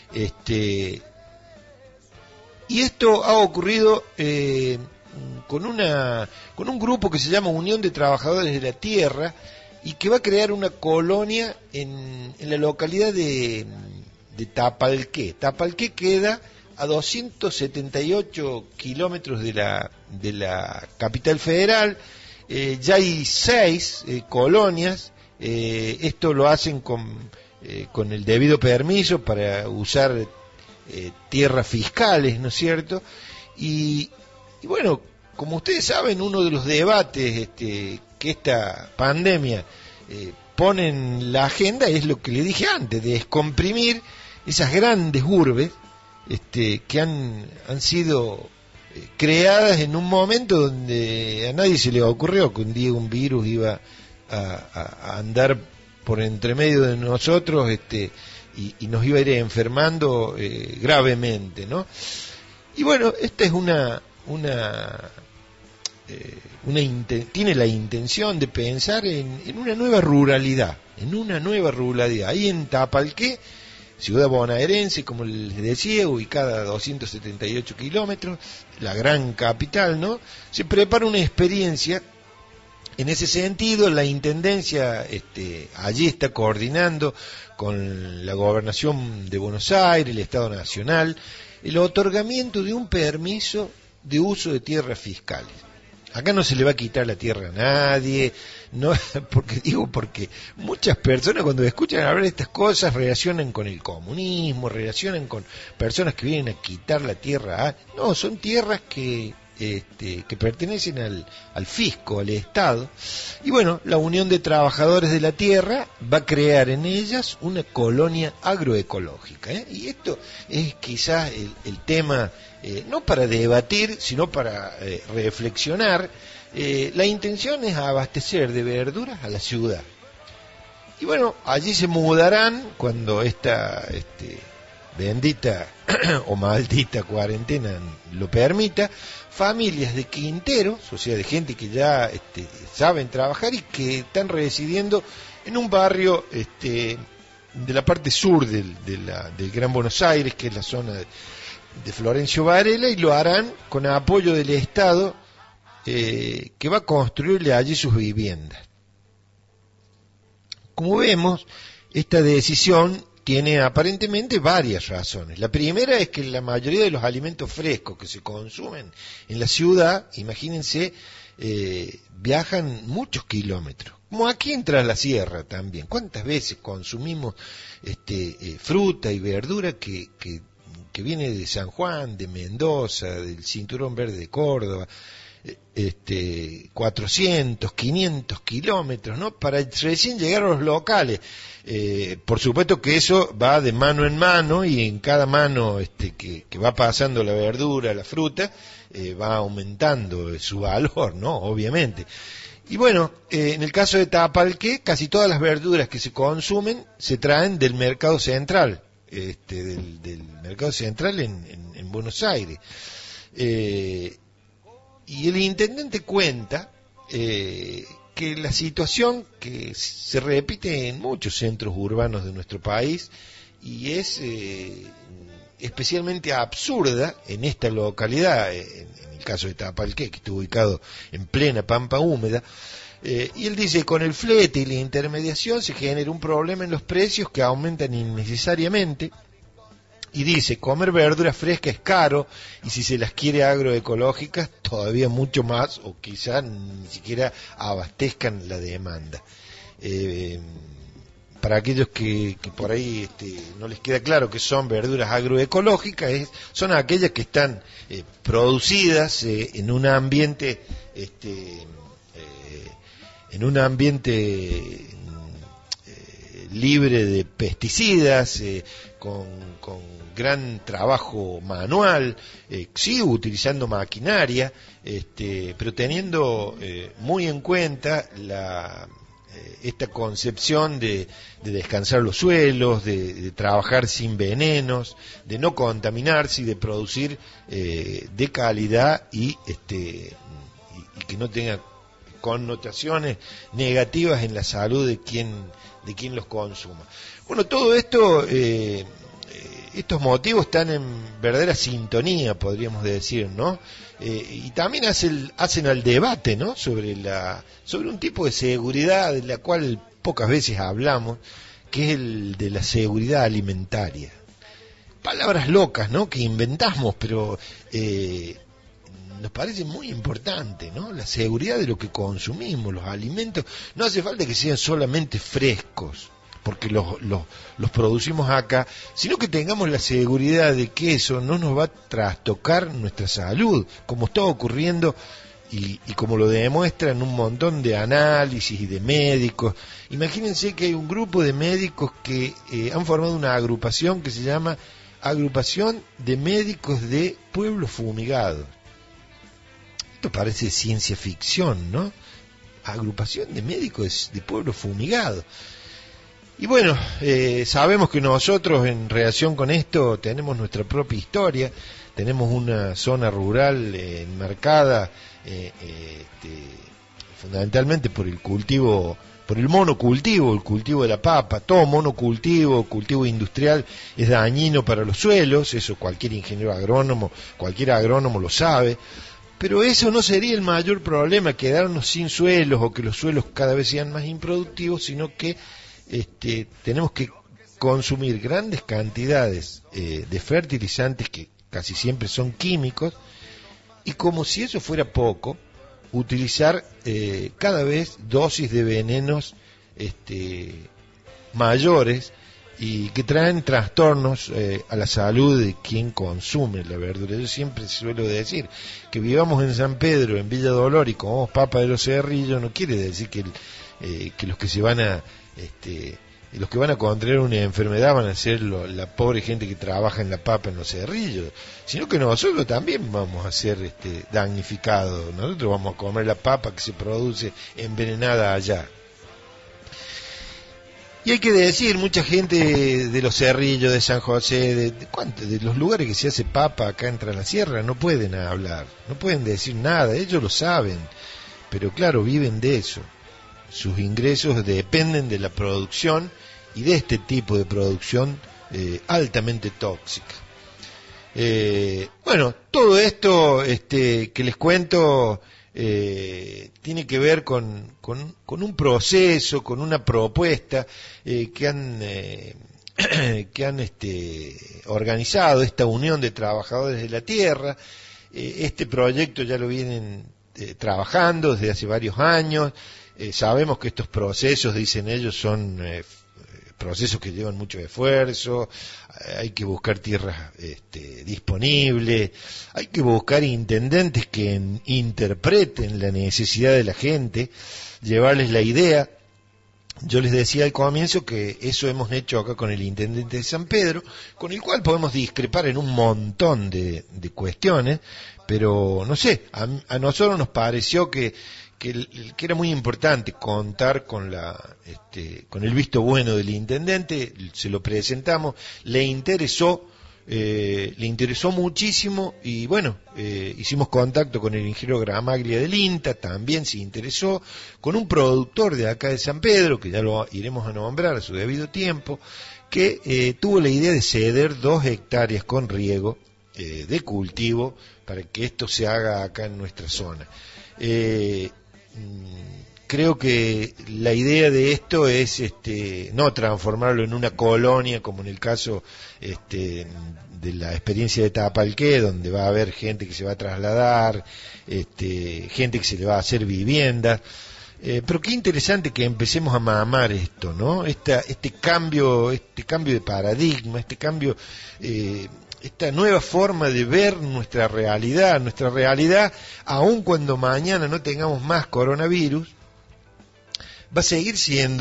Y esto ha ocurrido con un grupo que se llama Unión de Trabajadores de la Tierra, y que va a crear una colonia en la localidad de Tapalqué. Tapalqué queda a 278 kilómetros de la capital federal. Ya hay 6 colonias. Esto lo hacen con el debido permiso para usar tierras fiscales, ¿no es cierto? Y bueno, como ustedes saben, uno de los debates que esta pandemia pone en la agenda es lo que le dije antes, de descomprimir esas grandes urbes que han sido creadas en un momento donde a nadie se le ocurrió que un día un virus iba a andar por entre medio de nosotros y nos iba a ir enfermando gravemente, ¿no? Y bueno, esta es tiene la intención de pensar en una nueva ruralidad, ahí en Tapalqué, ciudad bonaerense, como les decía, ubicada a 278 kilómetros, la gran capital, ¿no? Se prepara una experiencia. En ese sentido, la Intendencia allí está coordinando con la Gobernación de Buenos Aires, el Estado Nacional, el otorgamiento de un permiso de uso de tierras fiscales. Acá no se le va a quitar la tierra a nadie, no, porque muchas personas cuando escuchan hablar de estas cosas relacionan con el comunismo, relacionan con personas que vienen a quitar la tierra. No, son tierras que pertenecen al fisco, al Estado. Y bueno, la Unión de Trabajadores de la Tierra va a crear en ellas una colonia agroecológica, y esto es quizás el tema, no para debatir, sino para reflexionar. La intención es abastecer de verduras a la ciudad. Y bueno, allí se mudarán cuando esta bendita o maldita cuarentena lo permita, familias de quinteros, o sea, de gente que ya saben trabajar y que están residiendo en un barrio de la parte sur del Gran Buenos Aires, que es la zona de Florencio Varela, y lo harán con apoyo del Estado, que va a construirle allí sus viviendas. Como vemos, esta decisión tiene aparentemente varias razones. La primera es que la mayoría de los alimentos frescos que se consumen en la ciudad, imagínense, viajan muchos kilómetros. Como aquí en Tras la Sierra también. ¿Cuántas veces consumimos fruta y verdura que viene de San Juan, de Mendoza, del Cinturón Verde de Córdoba? 400, 500 kilómetros, ¿no?, para recién llegar a los locales. Por supuesto que eso va de mano en mano, y en cada mano que va pasando la verdura, la fruta, va aumentando su valor, ¿no?, obviamente. Y bueno, en el caso de Tapalqué, casi todas las verduras que se consumen se traen del mercado central, del mercado central en Buenos Aires. Y el intendente cuenta que la situación que se repite en muchos centros urbanos de nuestro país y es especialmente absurda en esta localidad, en el caso de Tapalqué, que está ubicado en plena pampa húmeda, y él dice, con el flete y la intermediación se genera un problema en los precios que aumentan innecesariamente, y dice, comer verdura fresca es caro, y si se las quiere agroecológicas, todavía mucho más, o quizá ni siquiera abastezcan la demanda. Para aquellos que por ahí no les queda claro que son verduras agroecológicas, son aquellas que están producidas en un ambiente libre de pesticidas, con gran trabajo manual, sí, utilizando maquinaria, pero teniendo muy en cuenta esta concepción de descansar los suelos, de trabajar sin venenos, de no contaminarse y de producir de calidad y que no tenga connotaciones negativas en la salud de quien los consuma. Bueno, todo esto, estos motivos están en verdadera sintonía, podríamos decir, ¿no? Y también hacen al debate, ¿no? Sobre un tipo de seguridad de la cual pocas veces hablamos, que es el de la seguridad alimentaria. Palabras locas, ¿no? Que inventamos, pero nos parece muy importante, ¿no? La seguridad de lo que consumimos, los alimentos. No hace falta que sean solamente frescos, porque los producimos acá, sino que tengamos la seguridad de que eso no nos va a trastocar nuestra salud, como está ocurriendo y como lo demuestran un montón de análisis y de médicos. Imagínense que hay un grupo de médicos que han formado una agrupación que se llama Agrupación de Médicos de Pueblos Fumigados. Esto parece ciencia ficción, ¿no? Agrupación de Médicos de Pueblos Fumigados. Y bueno, sabemos que nosotros en relación con esto tenemos nuestra propia historia, tenemos una zona rural enmarcada fundamentalmente por el cultivo, por el monocultivo, el cultivo de la papa. Todo monocultivo, cultivo industrial, es dañino para los suelos, eso cualquier ingeniero agrónomo, cualquier agrónomo lo sabe. Pero eso no sería el mayor problema, quedarnos sin suelos o que los suelos cada vez sean más improductivos, sino que tenemos que consumir grandes cantidades de fertilizantes que casi siempre son químicos, y como si eso fuera poco, utilizar cada vez dosis de venenos mayores y que traen trastornos a la salud de quien consume la verdura. Yo siempre suelo decir que vivamos en San Pedro, en Villa Dolor, y comamos papa de los Cerrillos, no quiere decir que los que se van a los que van a contraer una enfermedad van a ser la pobre gente que trabaja en la papa en los Cerrillos, sino que nosotros también vamos a ser damnificados. Nosotros vamos a comer la papa que se produce envenenada allá. Y hay que decir, mucha gente de los Cerrillos, de San José, de los lugares que se hace papa acá en la sierra, no pueden hablar, no pueden decir nada, ellos lo saben, pero claro, viven de eso. Sus ingresos dependen de la producción y de este tipo de producción altamente tóxica. Bueno, todo esto que les cuento tiene que ver con un proceso, con una propuesta que han organizado esta Unión de Trabajadores de la Tierra. Este proyecto ya lo vienen trabajando desde hace varios años. Sabemos que estos procesos, dicen ellos, son procesos que llevan mucho esfuerzo, hay que buscar tierras disponibles, hay que buscar intendentes que interpreten la necesidad de la gente, llevarles la idea yo les decía al comienzo que eso hemos hecho acá con el intendente de San Pedro, con el cual podemos discrepar en un montón de cuestiones, pero no sé, a nosotros nos pareció que era muy importante contar con con el visto bueno del intendente. Se lo presentamos, le interesó muchísimo, y bueno, hicimos contacto con el ingeniero Gramaglia del INTA, también se interesó, con un productor de acá de San Pedro, que ya lo iremos a nombrar a su debido tiempo, que tuvo la idea de ceder 2 hectáreas con riego de cultivo para que esto se haga acá en nuestra zona. Creo que la idea de esto es no transformarlo en una colonia como en el caso de la experiencia de Tapalqué, donde va a haber gente que se va a trasladar, gente que se le va a hacer vivienda, pero qué interesante que empecemos a mamar esto, ¿no? Este cambio de paradigma, esta nueva forma de ver nuestra realidad, aun cuando mañana no tengamos más coronavirus, va a seguir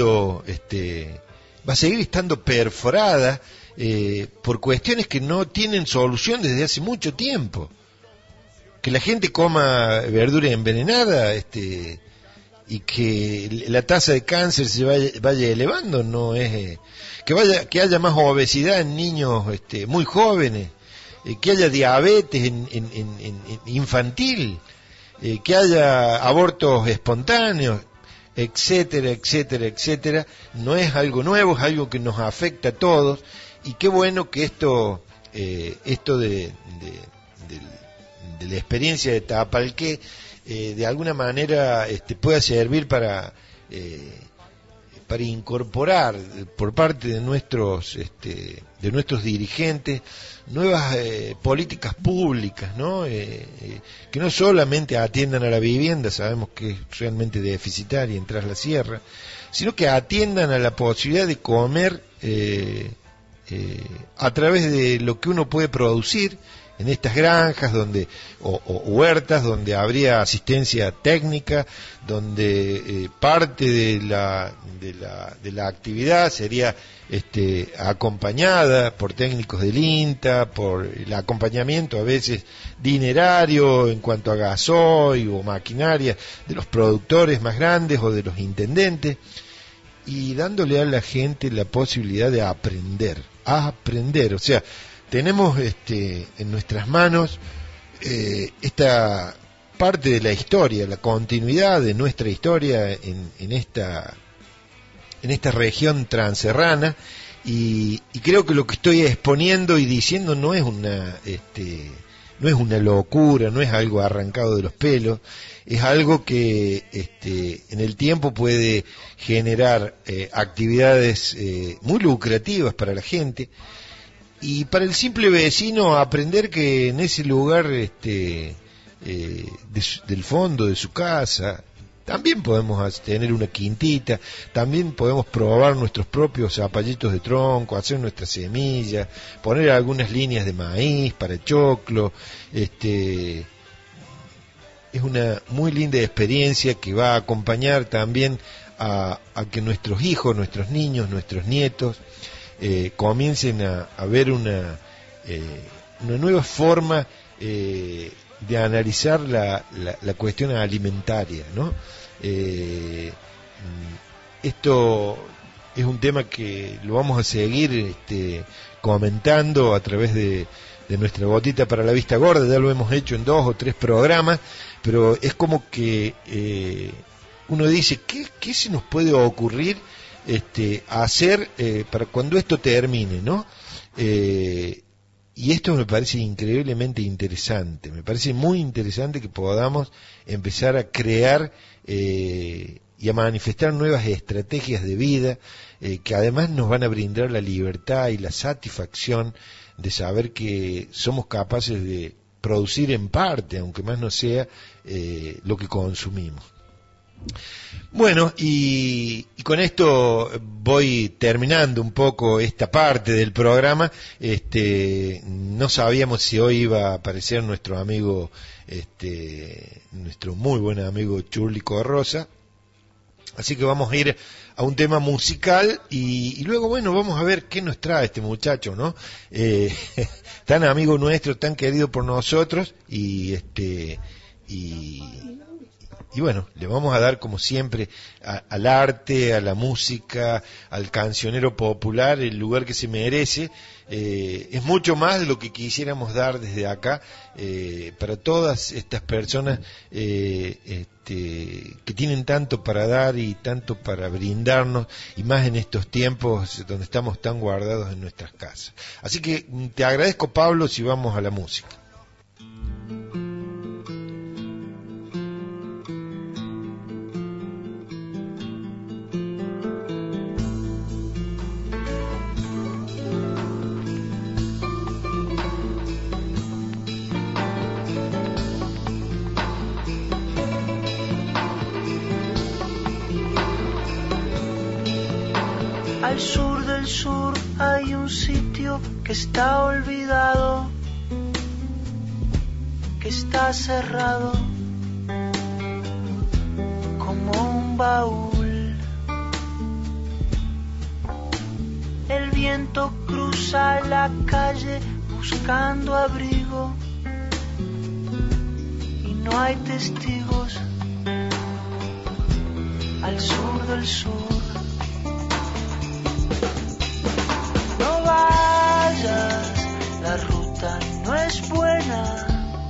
estando perforada por cuestiones que no tienen solución desde hace mucho tiempo. Que la gente coma verdura envenenada, y que la tasa de cáncer se vaya elevando, no es que haya más obesidad en niños muy jóvenes, que haya diabetes en infantil, que haya abortos espontáneos, etcétera, etcétera, etcétera. No es algo nuevo, es algo que nos afecta a todos, y qué bueno que esto de la experiencia de Tapalqué de alguna manera pueda servir para incorporar por parte de nuestros dirigentes nuevas políticas públicas, ¿no? Que no solamente atiendan a la vivienda, sabemos que es realmente deficitaria en Tras la Sierra, sino que atiendan a la posibilidad de comer a través de lo que uno puede producir en estas granjas o huertas donde habría asistencia técnica, donde parte de la actividad sería acompañada por técnicos del INTA, por el acompañamiento a veces dinerario en cuanto a gasoil o maquinaria de los productores más grandes o de los intendentes, y dándole a la gente la posibilidad de aprender, o sea, tenemos en nuestras manos esta parte de la historia, la continuidad de nuestra historia en esta región transerrana, y creo que lo que estoy exponiendo y diciendo no es una locura, no es algo arrancado de los pelos, es algo que en el tiempo puede generar actividades muy lucrativas para la gente. Y para el simple vecino aprender que en ese lugar del fondo de su casa también podemos tener una quintita, también podemos probar nuestros propios zapallitos de tronco, hacer nuestras semillas, poner algunas líneas de maíz para choclo. Es una muy linda experiencia que va a acompañar también a que nuestros hijos, nuestros niños, nuestros nietos comiencen a ver una nueva forma de analizar la cuestión alimentaria, ¿no? Esto es un tema que lo vamos a seguir comentando a través de nuestra botita para la vista gorda. Ya lo hemos hecho en 2 o 3 programas, pero es como que uno dice, ¿qué se nos puede ocurrir hacer para cuando esto termine, ¿no? Y esto me parece increíblemente interesante, me parece muy interesante que podamos empezar a crear y a manifestar nuevas estrategias de vida que además nos van a brindar la libertad y la satisfacción de saber que somos capaces de producir en parte, aunque más no sea, lo que consumimos. Bueno, y con esto voy terminando un poco esta parte del programa. No sabíamos si hoy iba a aparecer nuestro amigo, nuestro muy buen amigo Churli Corrosa, Así que vamos a ir a un tema musical y luego, bueno, vamos a ver qué nos trae este muchacho, ¿no? Tan amigo nuestro, tan querido por nosotros y bueno, le vamos a dar como siempre al arte, a la música, al cancionero popular el lugar que se merece. Es mucho más de lo que quisiéramos dar desde acá para todas estas personas que tienen tanto para dar y tanto para brindarnos, y más en estos tiempos donde estamos tan guardados en nuestras casas. Así que te agradezco, Pablo, si vamos a la música. Al sur del sur hay un sitio que está olvidado, que está cerrado como un baúl. El viento cruza la calle buscando abrigo y no hay testigos. Al sur del sur no vayas, la ruta no es buena.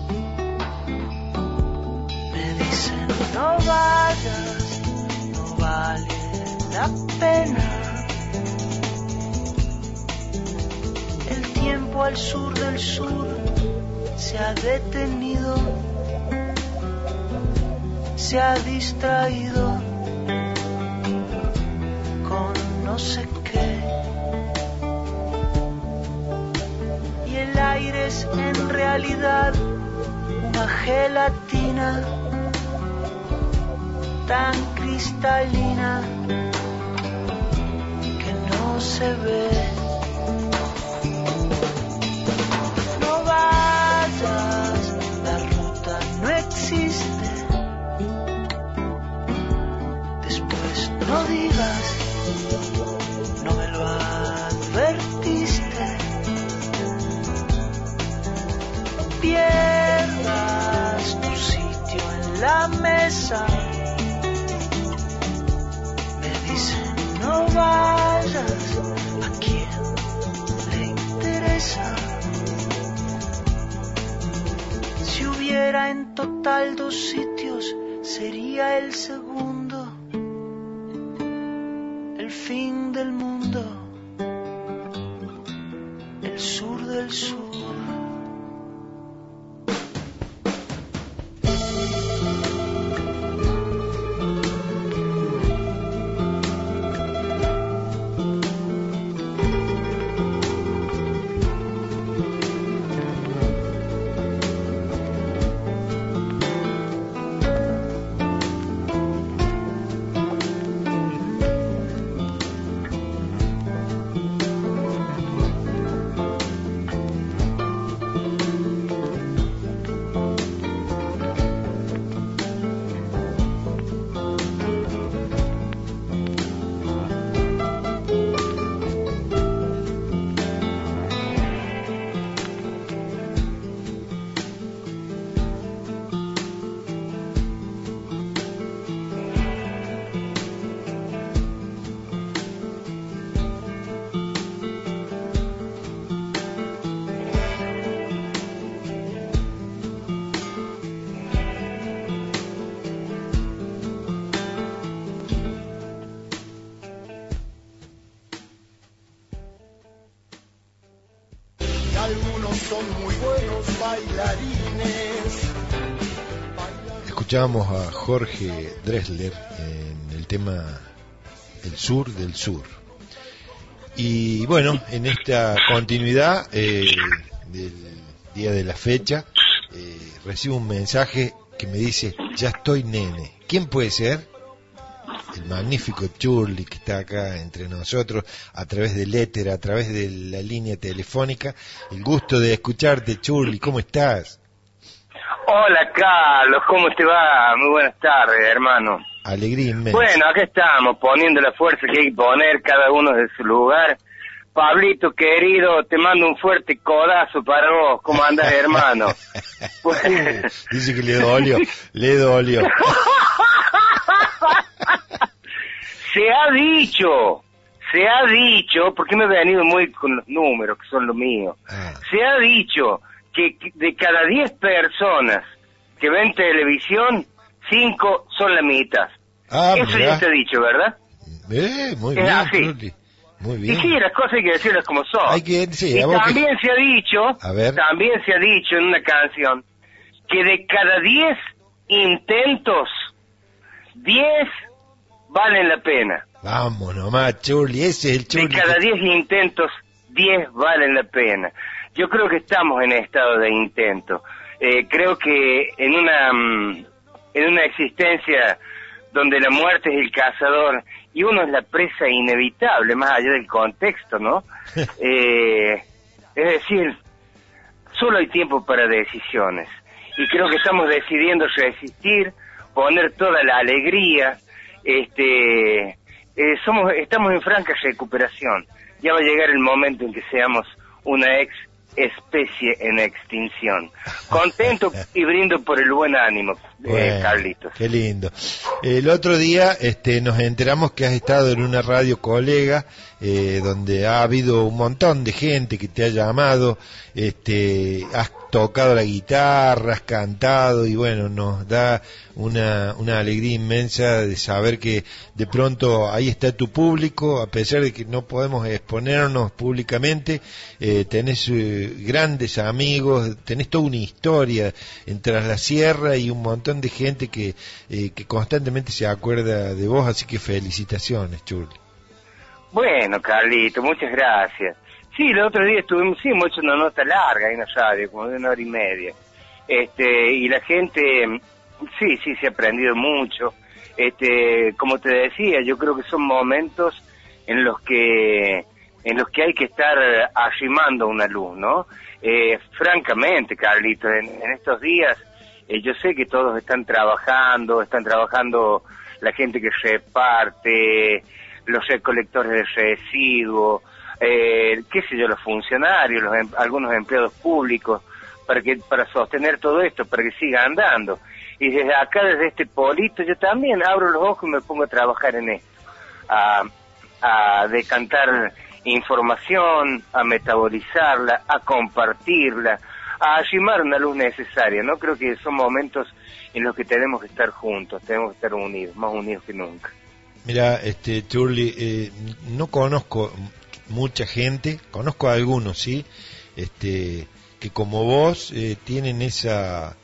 Me dicen no vayas, no vale la pena. El tiempo al sur del sur se ha detenido, se ha distraído con no sé qué. El aire es en realidad una gelatina tan cristalina que no se ve. No vayas, la ruta no existe. Después no digas, no me lo advertiste. Pierdas tu sitio en la mesa. Me dicen no vayas, ¿a quién le interesa? Si hubiera en total 2 sitios, sería el segundo, el fin del mundo, el sur del sur. Algunos son muy buenos bailarines. Escuchábamos a Jorge Drexler en el tema El Sur del Sur. Y bueno, en esta continuidad del día de la fecha, recibo un mensaje que me dice, ya estoy nene. ¿Quién puede ser? El magnífico Churli, que está acá entre nosotros a través del éter, a través de la línea telefónica. El gusto de escucharte, Churli, ¿cómo estás? Hola Carlos, ¿cómo te va? Muy buenas tardes, hermano. alegría inmensa. Bueno, acá estamos, poniendo la fuerza que hay que poner, cada uno de su lugar. Pablito, querido, te mando un fuerte codazo para vos. ¿Cómo andas, hermano? Dice que le dolió. Se ha dicho, porque me he venido muy con los números, que son lo mío. Se ha dicho que de cada 10 personas que ven televisión, 5 son la mitad. Eso mirá. ya se ha dicho, ¿verdad? Muy Es bien, así. Churli. Muy bien. Y sí, las cosas hay que decirlas como son. Sí, y también se ha dicho, en una canción, que de cada 10 intentos, 10 valen la pena. Vamos nomás, Churli, ese es el Churli. De cada 10 intentos, 10 valen la pena. Yo creo que estamos en estado de intento. Creo que en una existencia donde la muerte es el cazador y uno es la presa inevitable, más allá del contexto, ¿no? Es decir, solo hay tiempo para decisiones. Y creo que estamos decidiendo resistir, poner toda la alegría. Estamos en franca recuperación. Ya va a llegar el momento en que seamos una especie en extinción. Contento y brindo por el buen ánimo, Carlitos. Qué lindo. El otro día nos enteramos que has estado en una radio colega donde ha habido un montón de gente que te ha llamado, has tocado la guitarra, has cantado y bueno, nos da una alegría inmensa de saber que de pronto ahí está tu público, a pesar de que no podemos exponernos públicamente, tenés grandes amigos, tenés toda una historia en Tras la Sierra y un montón de gente que constantemente se acuerda de vos, así que felicitaciones, Churli. Bueno, Carlito, muchas gracias. Sí, el otro día hemos hecho una nota larga en la radio, como de 1 hora y media. Y la gente, sí, se ha aprendido mucho. Como te decía, yo creo que son momentos en los que hay que estar arrimando una luz, ¿no? Francamente, Carlito, en estos días, yo sé que todos están trabajando la gente que reparte, los recolectores de residuos, los funcionarios, algunos empleados públicos, para sostener todo esto, para que siga andando. Y desde acá, desde este polito, yo también abro los ojos y me pongo a trabajar en esto, a decantar información, a metabolizarla, a compartirla, a arrimar una luz necesaria, ¿no? Creo que son momentos en los que tenemos que estar juntos, tenemos que estar unidos, más unidos que nunca. Mira, Churli, no conozco mucha gente, conozco a algunos, sí, que como vos tienen esa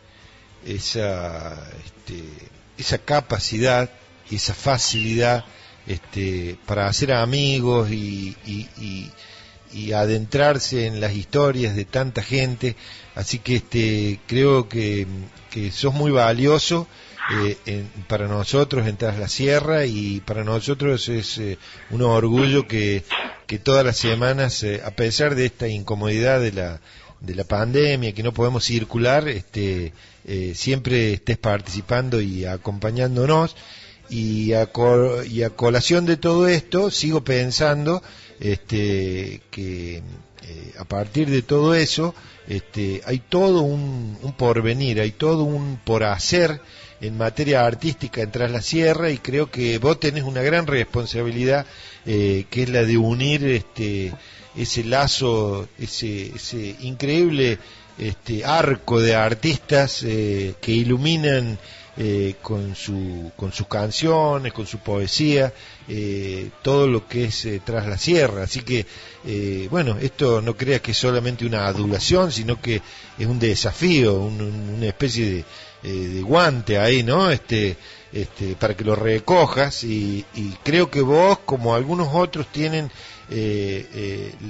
capacidad y esa facilidad para hacer amigos y adentrarse en las historias de tanta gente, así que creo que sos muy valioso para nosotros en Tras la Sierra, y para nosotros es un orgullo que todas las semanas, a pesar de esta incomodidad de la pandemia, que no podemos circular, siempre estés participando y acompañándonos. Y a colación de todo esto, sigo pensando que a partir de todo eso hay todo un porvenir, hay todo un por hacer en materia artística en Tras la Sierra, y creo que vos tenés una gran responsabilidad, que es la de unir ese lazo, ese increíble arco de artistas que iluminan con sus canciones, con su poesía, todo lo que es Tras la Sierra. Así que, bueno, esto no creas que es solamente una adulación, sino que es un desafío, una especie de guante ahí, ¿no? Para que lo recojas, y creo que vos, como algunos otros, tienen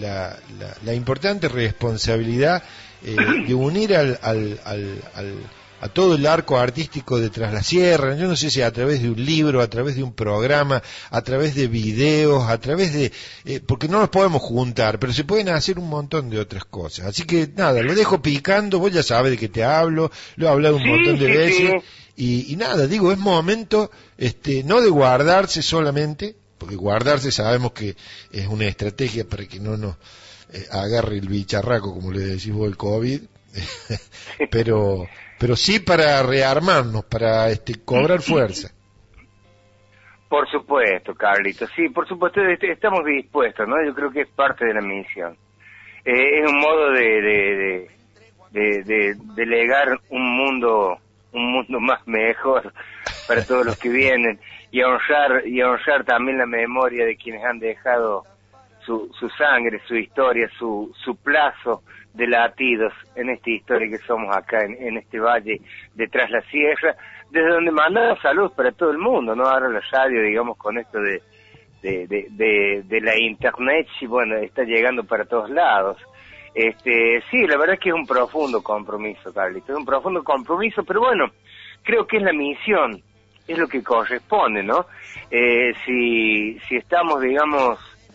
la importante responsabilidad de unir a todo el arco artístico de Tras la Sierra. Yo no sé si a través de un libro, a través de un programa, a través de videos, a través de... porque no nos podemos juntar, pero se pueden hacer un montón de otras cosas. Así que nada, lo dejo picando, vos ya sabes de qué te hablo, lo he hablado un montón de veces. Y nada, digo, es momento no de guardarse solamente, porque guardarse sabemos que es una estrategia para que no nos agarre el bicharraco, como le decís vos, el COVID, pero sí para rearmarnos, para cobrar fuerza. Por supuesto, Carlitos, sí, por supuesto, estamos dispuestos, ¿no? Yo creo que es parte de la misión. Es un modo de legar un mundo más mejor para todos los que vienen, y honrar también la memoria de quienes han dejado su sangre, su historia, su plazo de latidos en esta historia que somos acá en este valle de Tras la Sierra, desde donde mandamos salud para todo el mundo, ¿no? Ahora la radio, digamos, con esto de la internet, y bueno, está llegando para todos lados. Sí, la verdad es que es un profundo compromiso, Carlitos, es un profundo compromiso, pero bueno, creo que es la misión, es lo que corresponde, ¿no? Si estamos, digamos,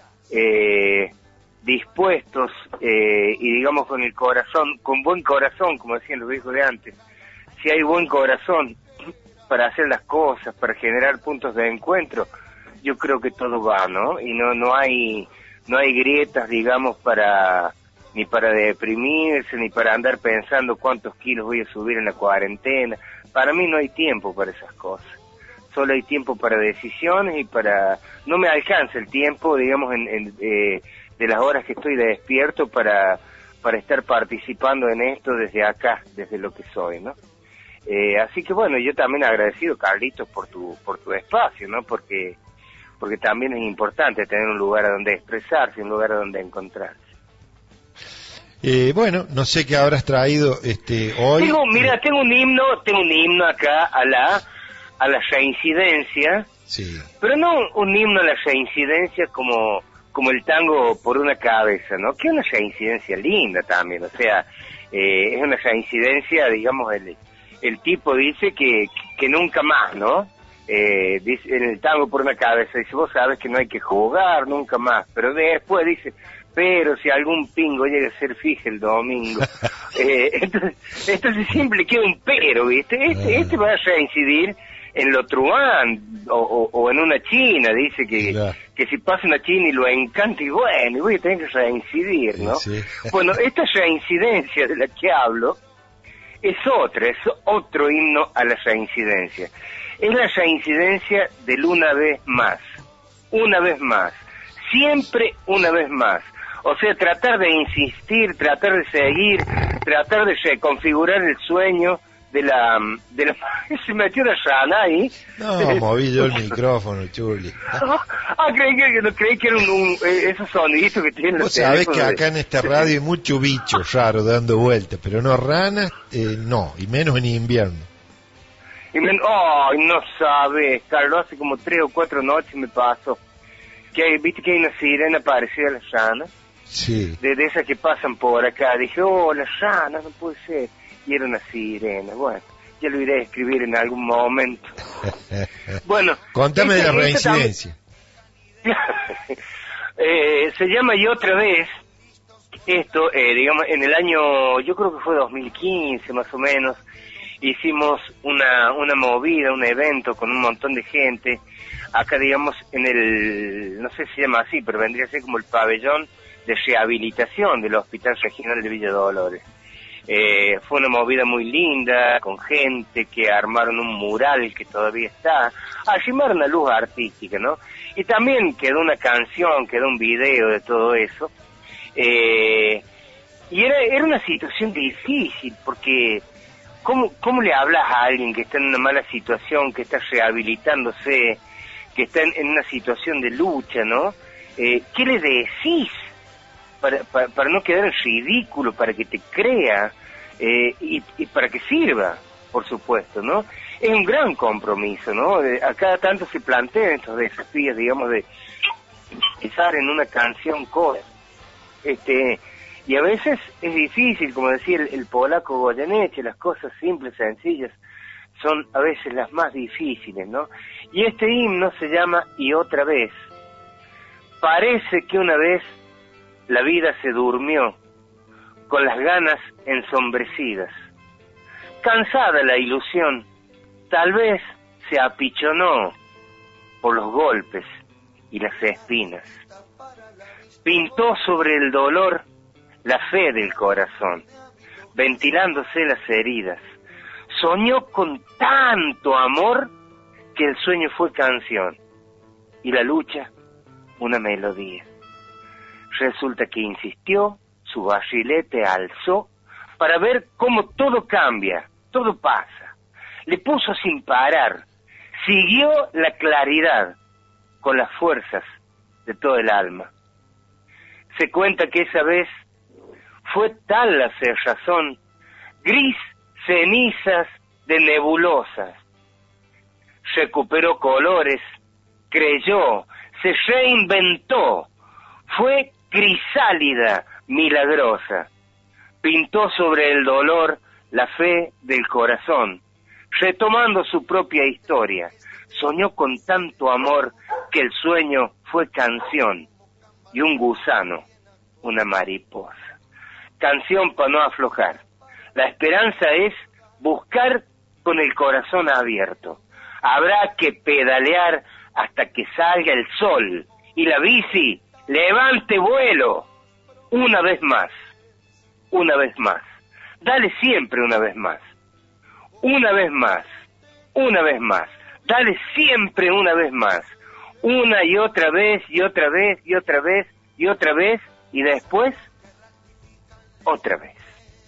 dispuestos y digamos con el corazón, con buen corazón, como decían los viejos de antes, si hay buen corazón para hacer las cosas, para generar puntos de encuentro, yo creo que todo va, ¿no? Y no hay grietas, digamos, ni para deprimirse, ni para andar pensando cuántos kilos voy a subir en la cuarentena. Para mí no hay tiempo para esas cosas. Solo hay tiempo para decisiones y para... No me alcanza el tiempo, digamos, de las horas que estoy despierto para estar participando en esto desde acá, desde lo que soy, ¿no? Así que bueno, yo también agradecido, Carlitos, por tu espacio, ¿no? Porque también es importante tener un lugar a donde expresarse, un lugar a donde encontrarse. Bueno, no sé qué habrás traído hoy. Tengo un himno acá a la reincidencia, sí. Pero no un himno a la reincidencia como el tango por una cabeza, ¿no? Que es una reincidencia linda también, o sea, es una reincidencia, digamos, el tipo dice que nunca más, ¿no? Dice, en el tango por una cabeza, dice, vos sabes que no hay que jugar nunca más, pero después dice, pero si algún pingo llega a ser fija el domingo. Entonces siempre le queda un pero, ¿viste? Este va a reincidir en lo truán o en una china, dice que si pasa una china y lo encanta y bueno, y voy a tener que reincidir, ¿no? Sí. Bueno, esta reincidencia de la que hablo es otro himno a la reincidencia. Es la reincidencia del una vez más, siempre una vez más. O sea, tratar de insistir, tratar de seguir, tratar de reconfigurar el sueño de la se metió la rana ahí. No, moví yo el micrófono, Chuli. Creí que era esos soniditos que tienen los teléfonos. Vos sabés que acá en esta radio hay mucho bicho raro dando vueltas, pero no ranas, no, y menos en invierno. No sabes, Carlos, hace como 3 o 4 noches me pasó. ¿Viste que hay una sirena parecida a las ranas? Sí. De esas que pasan por acá. Dije, las ranas, no puede ser. Y era una sirena. Bueno, ya lo iré a escribir en algún momento. Bueno. Contame de la reincidencia. Se llama Y Otra Vez. Esto, digamos, en el año, yo creo que fue 2015 más o menos, hicimos una movida, un evento con un montón de gente. Acá, digamos, en el, no sé si se llama así, pero vendría a ser como el pabellón de rehabilitación del Hospital Regional de Villa Dolores. Fue una movida muy linda, con gente que armaron un mural que todavía está, arrimaron una luz artística, ¿no? Y también quedó una canción, quedó un video de todo eso. Y era una situación difícil, porque ¿cómo le hablas a alguien que está en una mala situación, que está rehabilitándose, que está en una situación de lucha, ¿no? ¿Qué le decís para no quedar en ridículo, para que te crea y para que sirva, por supuesto, ¿no? Es un gran compromiso, ¿no? A cada tanto se plantean estos desafíos, digamos, de pensar en una canción cosas. Y a veces es difícil, como decía el polaco Goyeneche, las cosas simples, sencillas, son a veces las más difíciles, ¿no? Y este himno se llama Y otra vez. Parece que una vez la vida se durmió, con las ganas ensombrecidas. Cansada la ilusión, tal vez se apichonó por los golpes y las espinas. Pintó sobre el dolor la fe del corazón, ventilándose las heridas. Soñó con tanto amor que el sueño fue canción y la lucha una melodía. Resulta que insistió, su barrilete alzó para ver cómo todo cambia, todo pasa. Le puso sin parar, siguió la claridad con las fuerzas de todo el alma. Se cuenta que esa vez fue tal la cerrazón, gris cenizas de nebulosas. Recuperó colores, creyó, se reinventó, fue crisálida milagrosa. Pintó sobre el dolor la fe del corazón, retomando su propia historia. Soñó con tanto amor que el sueño fue canción y un gusano, una mariposa. Canción para no aflojar. La esperanza es buscar con el corazón abierto. Habrá que pedalear hasta que salga el sol y la bici levante vuelo. Una vez más, una vez más. Dale siempre una vez más. Una vez más, una vez más. Dale siempre una vez más. Una y otra vez, y otra vez, y otra vez, y otra vez, y después, otra vez.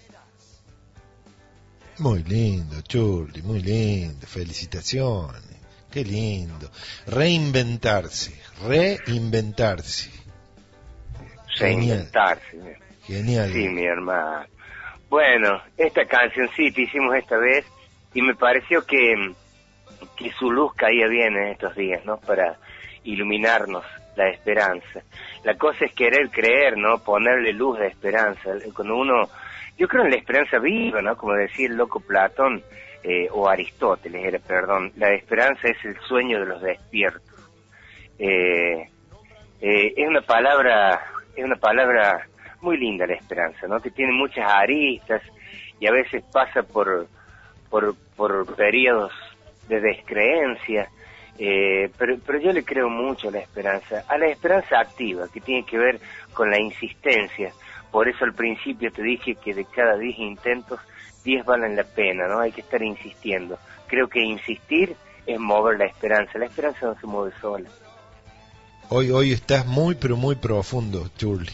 Muy lindo, Churli, muy lindo. Felicitaciones. Qué lindo. Reinventarse. Reinventarse. Genial. Sí, mi hermano. Bueno, esta cancioncita hicimos esta vez y me pareció que su luz caía bien en estos días, ¿no? Para iluminarnos la esperanza. La cosa es querer creer, ¿no? Ponerle luz de esperanza. Cuando uno, yo creo en la esperanza viva, ¿no? Como decía el loco Platón, o Aristóteles era, perdón, la esperanza es el sueño de los despiertos. Es una palabra muy linda, la esperanza, ¿no? Que tiene muchas aristas y a veces pasa por periodos de descreencia, pero yo le creo mucho a la esperanza activa, que tiene que ver con la insistencia. Por eso al principio te dije que de cada 10 intentos, 10 valen la pena, ¿no? Hay que estar insistiendo. Creo que insistir es mover la esperanza no se mueve sola. Hoy estás muy, pero muy profundo, Churli.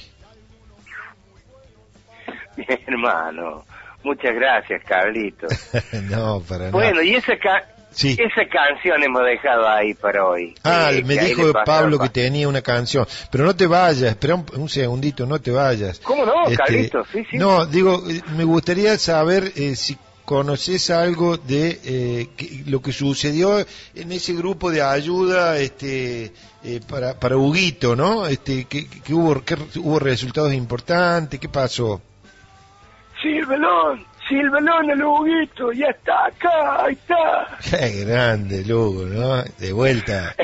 Bien, hermano. Muchas gracias, Carlito. No, para nada. Bueno, y esa canción hemos dejado ahí para hoy. Me dijo Pablo que tenía una canción. Pero no te vayas, espera un segundito, no te vayas. ¿Cómo no, Carlito? Sí. No, digo, me gustaría saber si conoces algo de lo que sucedió en ese grupo de ayuda para Huguito, ¿no? Que hubo resultados importantes, ¿qué pasó? Silvelón, el Huguito, ya está acá, ahí está. Qué grande, Lugo, ¿no? De vuelta.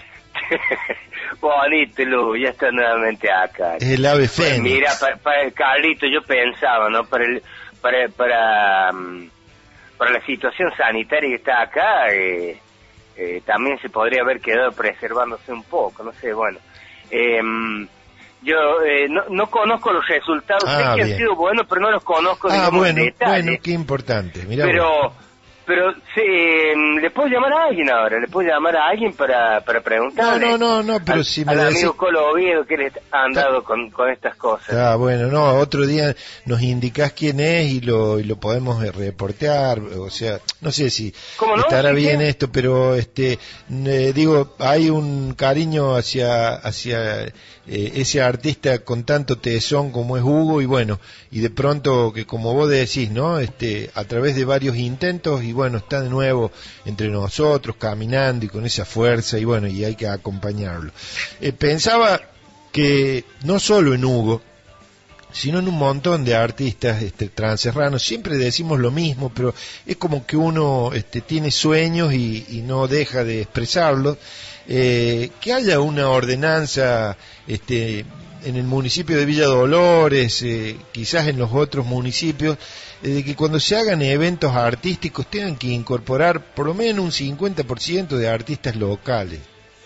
Bonito, Lugo, ya está nuevamente acá. Es el ave fénix. Mira, para el Carlito yo pensaba, ¿no? Para la situación sanitaria que está acá, también se podría haber quedado preservándose un poco, no sé, bueno. Yo no conozco los resultados, sé que han sido buenos, pero no los conozco en detalle. Bueno, qué importante. Mirá, pero le puedo llamar a alguien ahora, para preguntarle. No, pero si me al decís... amigo Colo Oviedo que le han dado con estas cosas. Bueno, otro día nos indicás quién es y lo podemos reportear, o sea, no sé si estará bien esto, pero digo, hay un cariño hacia ese artista con tanto tesón como es Hugo, y bueno, y de pronto que como vos decís, ¿no? A través de varios intentos, y bueno, está de nuevo entre nosotros caminando y con esa fuerza, y bueno, y hay que acompañarlo. Pensaba que no solo en Hugo, sino en un montón de artistas transerranos. Siempre decimos lo mismo, pero es como que uno tiene sueños y no deja de expresarlos. Que haya una ordenanza en el municipio de Villa Dolores, quizás en los otros municipios, de que cuando se hagan eventos artísticos tengan que incorporar por lo menos un 50% de artistas locales.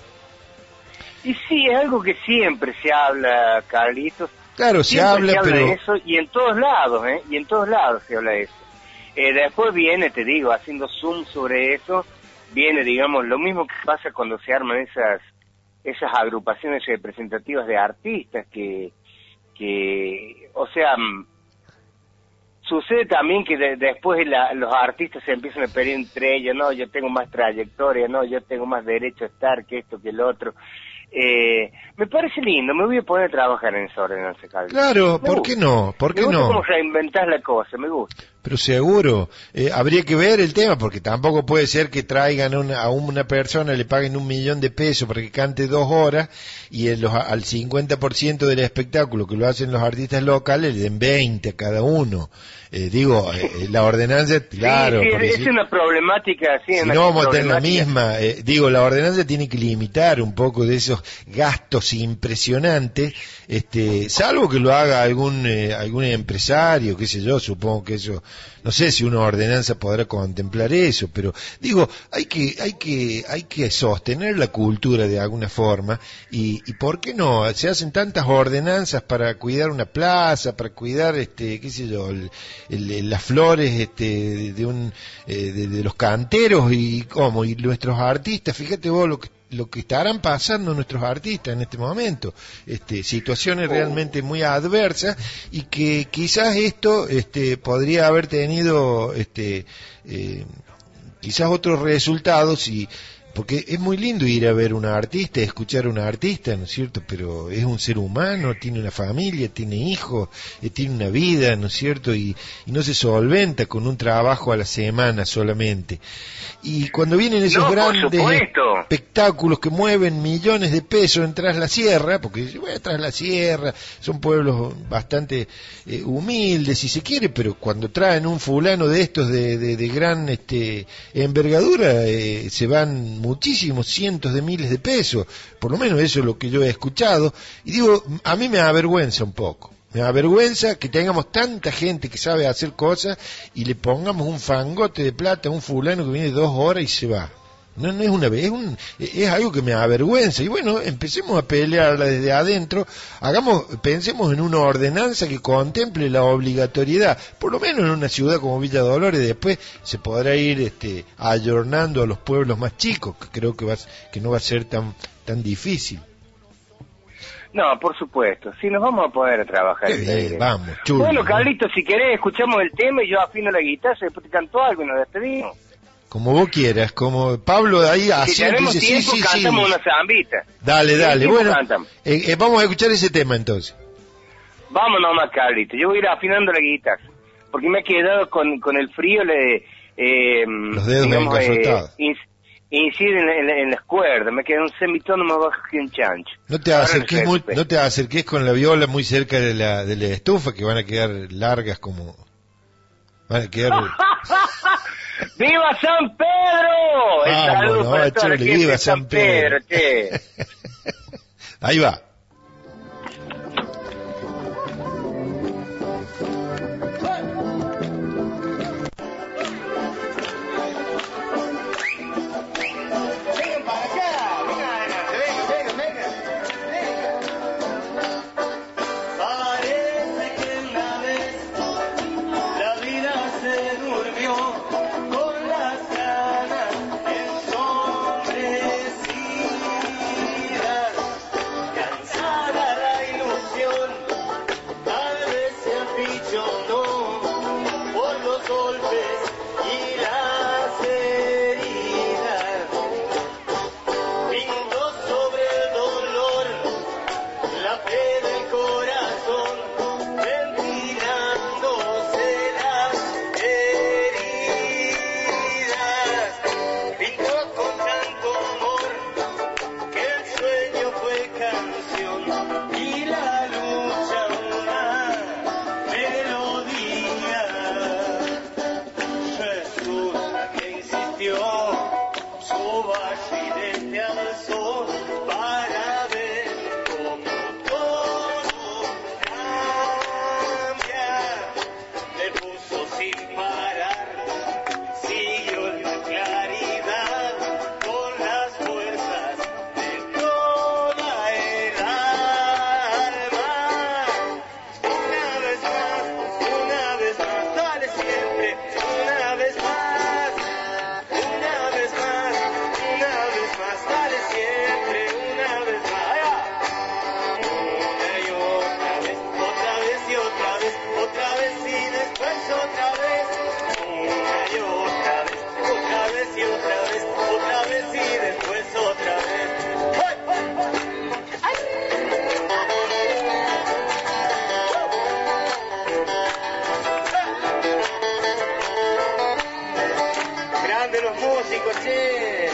Y sí, es algo que siempre se habla, Carlitos. Claro, se habla, pero... de eso, y en todos lados, y en todos lados se habla de eso. Después viene, te digo, haciendo zoom sobre eso, viene, digamos, lo mismo que pasa cuando se arman esas agrupaciones representativas de artistas que o sea, sucede también que después los artistas se empiezan a pelear entre ellos, no, yo tengo más trayectoria, no, yo tengo más derecho a estar que esto, que el otro. Me parece lindo, me voy a poner a trabajar en esa ordenanza, Carlos. Claro, ¿por qué no? ¿Por qué no? Me gusta cómo reinventar la cosa, me gusta. Pero seguro, habría que ver el tema, porque tampoco puede ser que traigan a una persona, le paguen $1 millón para que cante 2 horas, y al 50% del espectáculo que lo hacen los artistas locales le den 20 a cada uno. La ordenanza, claro. Sí, es una problemática, sí. Si no vamos a tener la misma, la ordenanza tiene que limitar un poco de esos gastos impresionantes, salvo que lo haga algún empresario, qué sé yo, supongo que eso, no sé si una ordenanza podrá contemplar eso, pero hay que sostener la cultura de alguna forma, y ¿por qué no? Se hacen tantas ordenanzas para cuidar una plaza, para cuidar, qué sé yo, las flores de los canteros, y nuestros artistas. Fíjate vos lo que estarán pasando nuestros artistas en este momento, situaciones realmente muy adversas, y que quizás esto podría haber tenido quizás otros resultados, porque es muy lindo ir a ver una artista, escuchar a una artista, ¿no es cierto? Pero es un ser humano, tiene una familia, tiene hijos, tiene una vida, ¿no es cierto? Y no se solventa con un trabajo a la semana solamente. Y cuando vienen esos grandes espectáculos que mueven millones de pesos en Tras la Sierra, porque Tras la Sierra son pueblos bastante humildes, si se quiere, pero cuando traen un fulano de estos de gran envergadura, se van muchísimos cientos de miles de pesos, por lo menos eso es lo que yo he escuchado, y a mí me avergüenza un poco. Me avergüenza que tengamos tanta gente que sabe hacer cosas y le pongamos un fangote de plata a un fulano que viene 2 horas y se va. No es una vez, es algo que me avergüenza. Y bueno, empecemos a pelearla desde adentro, pensemos en una ordenanza que contemple la obligatoriedad, por lo menos en una ciudad como Villa Dolores. Después se podrá ir ayornando a los pueblos más chicos, que creo que no va a ser tan difícil. No, por supuesto. Sí, nos vamos a poder trabajar. Vamos, chulo. Bueno, Carlitos, si querés, escuchamos el tema y yo afino la guitarra, después te canto algo y nos despedimos. Como vos quieras, como Pablo ahí haciendo... Si tenemos tiempo, cantamos una zambita. Dale, bueno. Vamos a escuchar ese tema entonces. Vamos nomás, Carlitos. Yo voy a ir afinando la guitarra, porque me he quedado con el frío, los dedos me han encajotados. Incide en las cuerdas, me queda un semitono más bajo que un chancho. No te acerques con la viola muy cerca de la estufa, que van a quedar largas como... Van a quedar... ¡Viva San Pedro! El saludo para toda la gente viva San Pedro, che. Ahí va. Y la lucha una grande los músicos, che.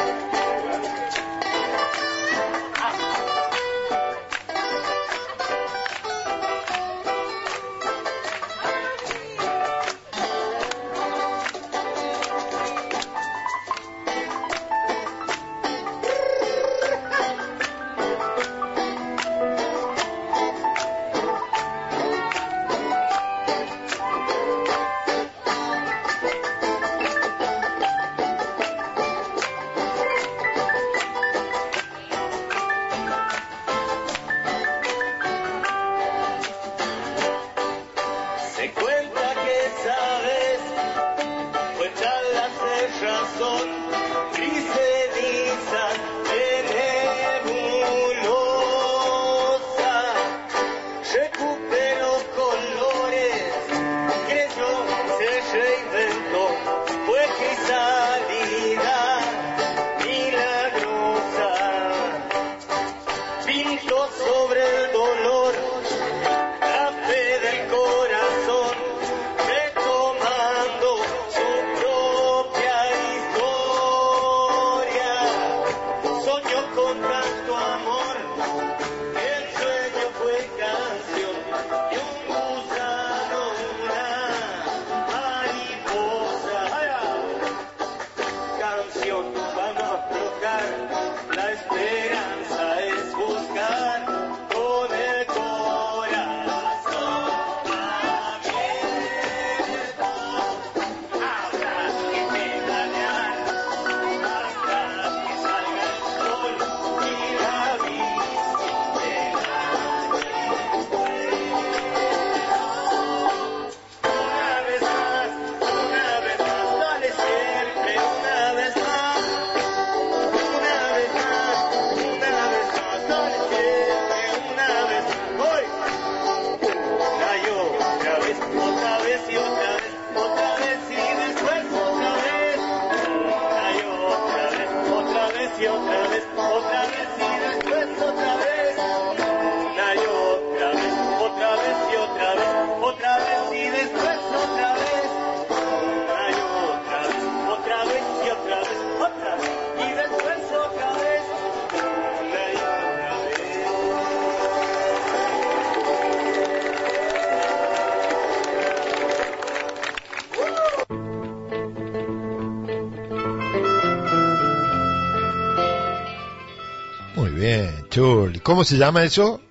Churli. ¿Cómo se llama eso?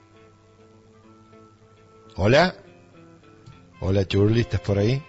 Hola. Hola, Churli, ¿estás por ahí?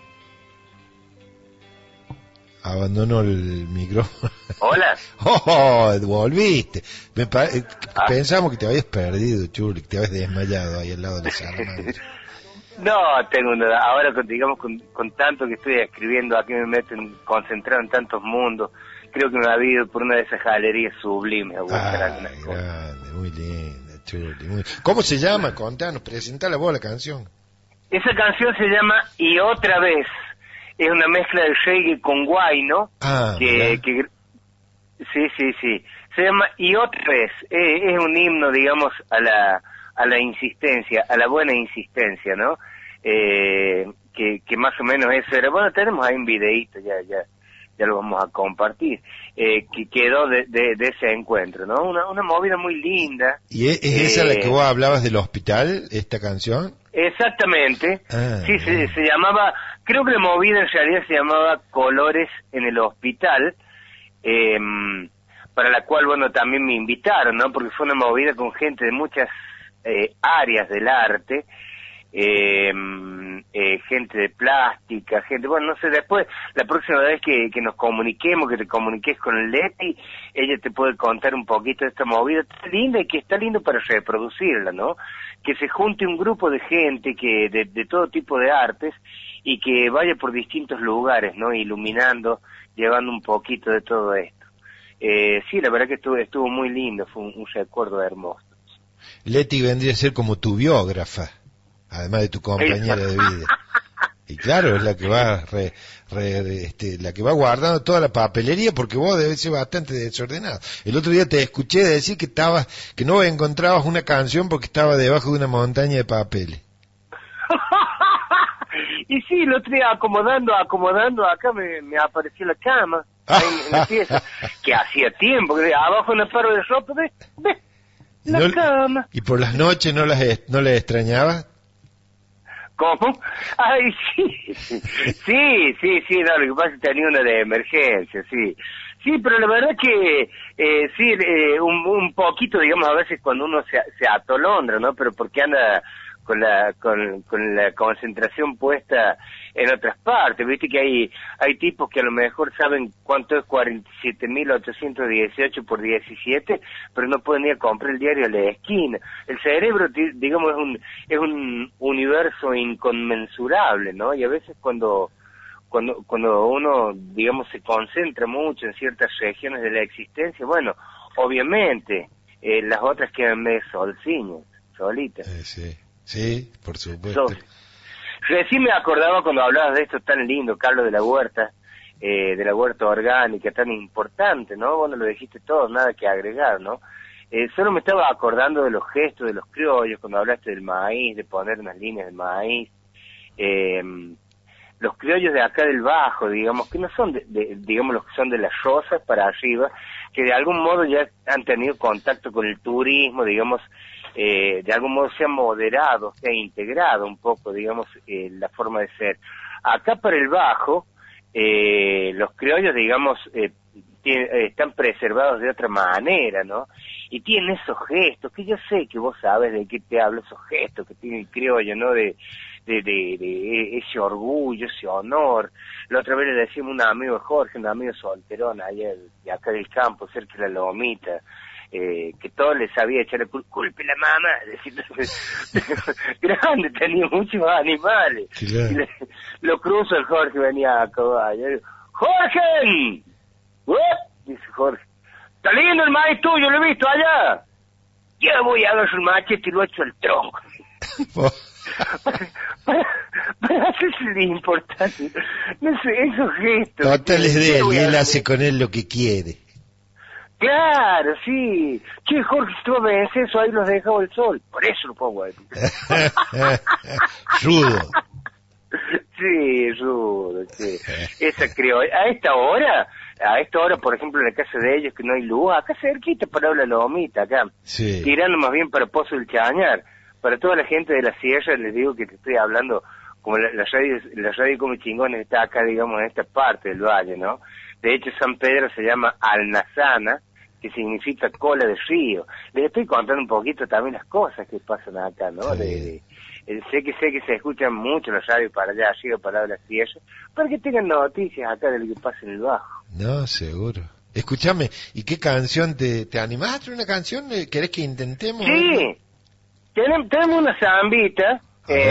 Abandonó el micrófono. Hola. Oh, volviste. Pensamos que te habías perdido, Churli, que te habías desmayado ahí al lado de la sala. No, tengo una. Ahora, digamos, con tanto que estoy escribiendo, aquí me meten concentrado en tantos mundos. Creo que me ha habido por una de esas galerías sublimes. Grande, muy linda, Churli. ¿Cómo se llama? Contanos, presentala vos la canción. Esa canción se llama Y Otra Vez. Es una mezcla de reggae con guayno. Sí. Se llama Y Otra Vez. Es un himno, digamos, a la insistencia, a la buena insistencia, ¿no? Que más o menos eso era. Bueno, tenemos ahí un videíto, ya lo vamos a compartir, que quedó de ese encuentro, ¿no? Una movida muy linda. ¿Y es esa la que vos hablabas del hospital, esta canción? Exactamente. Sí, se llamaba, creo que la movida en realidad se llamaba Colores en el Hospital, para la cual, bueno, también me invitaron, ¿no? Porque fue una movida con gente de muchas áreas del arte, gente de plástica, gente, bueno, no sé, después, la próxima vez que nos comuniquemos, que te comuniques con Leti, ella te puede contar un poquito de esta movida tan linda y que está lindo para reproducirla, ¿no? Que se junte un grupo de gente que de todo tipo de artes y que vaya por distintos lugares, ¿no? Iluminando, llevando un poquito de todo esto. Sí, la verdad que estuvo muy lindo, fue un recuerdo hermoso. Leti vendría a ser como tu biógrafa, además de tu compañera de vida. Y claro, es la que va la que va guardando toda la papelería, porque vos debes ser bastante desordenado. El otro día te escuché decir que no encontrabas una canción porque estaba debajo de una montaña de papeles. Y sí, el otro día acomodando, acá me apareció la cama, ahí en la pieza, que hacía tiempo, que abajo en el perro de ropa, ve, la cama. ¿Y por las noches no les extrañaba? ¿Cómo? Ay, sí, no, lo que pasa es que tenía una de emergencia, sí. Sí, pero la verdad que, un poquito, digamos, a veces cuando uno se atolondra, ¿no? Pero porque anda con la concentración puesta en otras partes, viste que hay tipos que a lo mejor saben cuánto es 47.818 por 17, pero no pueden ir a comprar el diario a la esquina. El cerebro, digamos, es un universo inconmensurable, ¿no? Y a veces cuando uno, digamos, se concentra mucho en ciertas regiones de la existencia, bueno, obviamente, las otras quedan medio solitas. Sí, por supuesto. Recién me acordaba cuando hablabas de esto tan lindo, Carlos, de la huerta orgánica, tan importante, ¿no? Bueno, lo dijiste todo, nada que agregar, ¿no? Solo me estaba acordando de los gestos de los criollos, cuando hablaste del maíz, de poner unas líneas de maíz, los criollos de acá del Bajo, digamos, que no son digamos los que son de las Rosas para arriba, que de algún modo ya han tenido contacto con el turismo, digamos, de algún modo se ha moderado, se ha integrado un poco, digamos, la forma de ser. Acá para el Bajo, los criollos, digamos, están preservados de otra manera, ¿no? Y tienen esos gestos, que yo sé que vos sabes de qué te hablo, esos gestos que tiene el criollo, ¿no? De ese orgullo, ese honor. La otra vez le decíamos a un amigo de Jorge, un amigo solterón, allá de acá del campo, cerca de la Lomita, que todo le sabía echarle culpa a la mamá, grande, tenía muchos animales. Claro. Lo cruzo el Jorge, venía a caballo. ¡Jorge! Dice Jorge, está lindo el maíz tuyo, lo he visto allá. Ya voy a agarrar el machete y lo echo al tronco. para hacerse importante, no sé, esos gestos. Total es de él, y él hace con él lo que quiere. Claro, sí. Che, Jorge, si tú ves eso, ahí los dejaba el sol. Por eso lo pongo ahí. Rudo. Sí, rudo, sí. Esa creo. A esta hora, por ejemplo, en la casa de ellos, que no hay luz, acá cerquita para la Lomita, acá. Sí. Tirando más bien para Pozo del Chañar. Para toda la gente de la sierra, les digo que te estoy hablando, como la radio como chingones está acá, digamos, en esta parte del valle, ¿no? De hecho, San Pedro se llama Alnazana, que significa cola de río. Les estoy contando un poquito también las cosas que pasan acá, ¿no? Sí. Sé que se escuchan mucho la radio para allá arriba, para la sierra, para que tengan noticias acá de lo que pasa en el Bajo. No, seguro. Escúchame, ¿y qué canción te animás a hacer una canción? ¿Querés que intentemos? Sí, tenemos una zambita.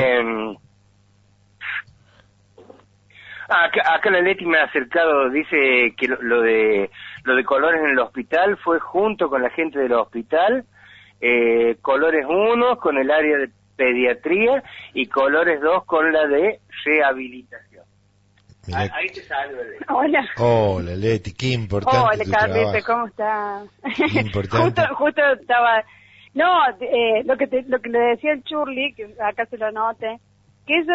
Acá la Leti me ha acercado, dice que lo de Colores en el hospital fue junto con la gente del hospital, Colores 1 con el área de pediatría y Colores 2 con la de rehabilitación. Ahí te salgo, Leti. Hola, Leti, qué importante. Hola, Carlita, ¿cómo estás? Qué importante. justo estaba... No, lo que le decía el Churli, que acá se lo note, que eso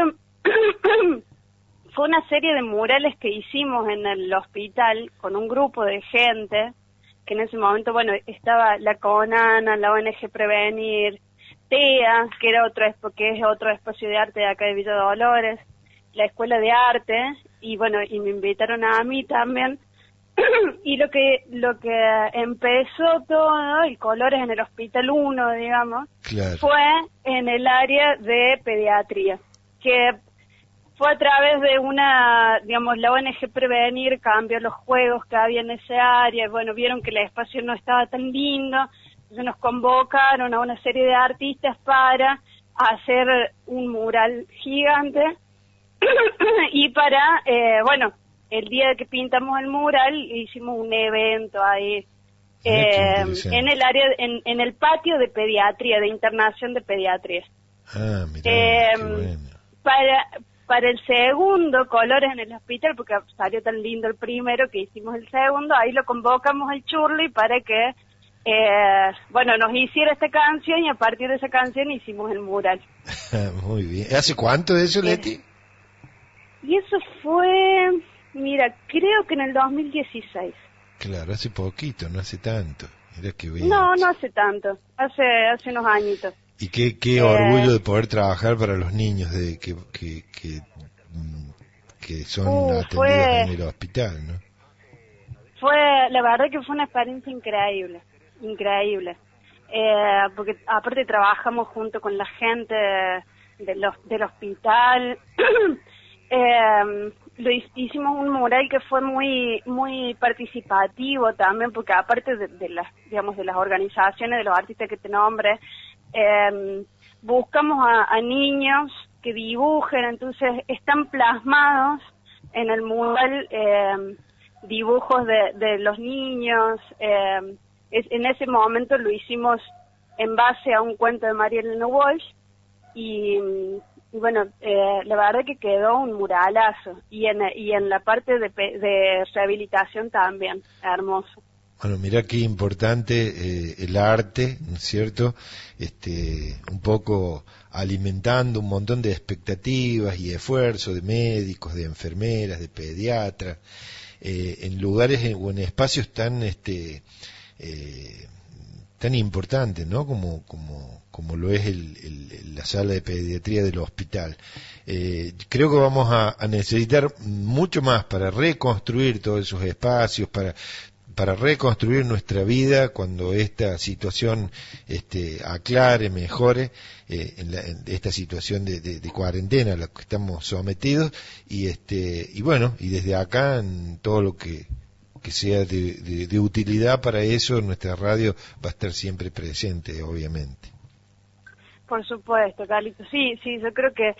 fue una serie de murales que hicimos en el hospital con un grupo de gente, que en ese momento, bueno, estaba la CONANA, la ONG Prevenir, TEA, que es otro espacio de arte de acá de Villa Dolores, la Escuela de Arte, y bueno, y me invitaron a mí también. Y lo que empezó todo, el Colores en el Hospital 1, digamos, claro, fue en el área de pediatría, que fue a través de la ONG Prevenir cambió los juegos que había en ese área, bueno, vieron que el espacio no estaba tan lindo, entonces nos convocaron a una serie de artistas para hacer un mural gigante, y para, el día que pintamos el mural hicimos un evento ahí en el área, en el patio de pediatría, de internación de pediatría. Mirá, qué bueno. Para el segundo, Colores en el hospital, porque salió tan lindo el primero que hicimos el segundo, ahí lo convocamos al Churli para que nos hiciera esta canción, y a partir de esa canción hicimos el mural. Muy bien. ¿Hace cuánto de eso, Leti? Y eso fue, mira, creo que en el 2016. Claro, hace poquito, no hace tanto. Mirá qué bien. No hace tanto, hace unos añitos. Y qué orgullo de poder trabajar para los niños de que son atendidos en el hospital, ¿no? La verdad que fue una experiencia increíble, porque aparte trabajamos junto con la gente del hospital. Hicimos un mural que fue muy participativo también, porque aparte de las organizaciones, de los artistas que te nombré, buscamos a niños que dibujen, entonces están plasmados en el mural dibujos de los niños. En ese momento lo hicimos en base a un cuento de María Elena Walsh y bueno, la verdad que quedó un muralazo y en la parte de rehabilitación también, hermoso. Bueno, mirá qué importante el arte, ¿no es cierto? Un poco alimentando un montón de expectativas y esfuerzos de médicos, de enfermeras, de pediatras, en lugares o en espacios tan importantes, ¿no? Como lo es la sala de pediatría del hospital. Creo que vamos a necesitar mucho más para reconstruir todos esos espacios, para reconstruir nuestra vida cuando esta situación aclare, mejore, en esta situación de cuarentena a la que estamos sometidos, y bueno, y desde acá en todo lo que sea de utilidad para eso, nuestra radio va a estar siempre presente, obviamente. Por supuesto, Carlitos. Sí, yo creo que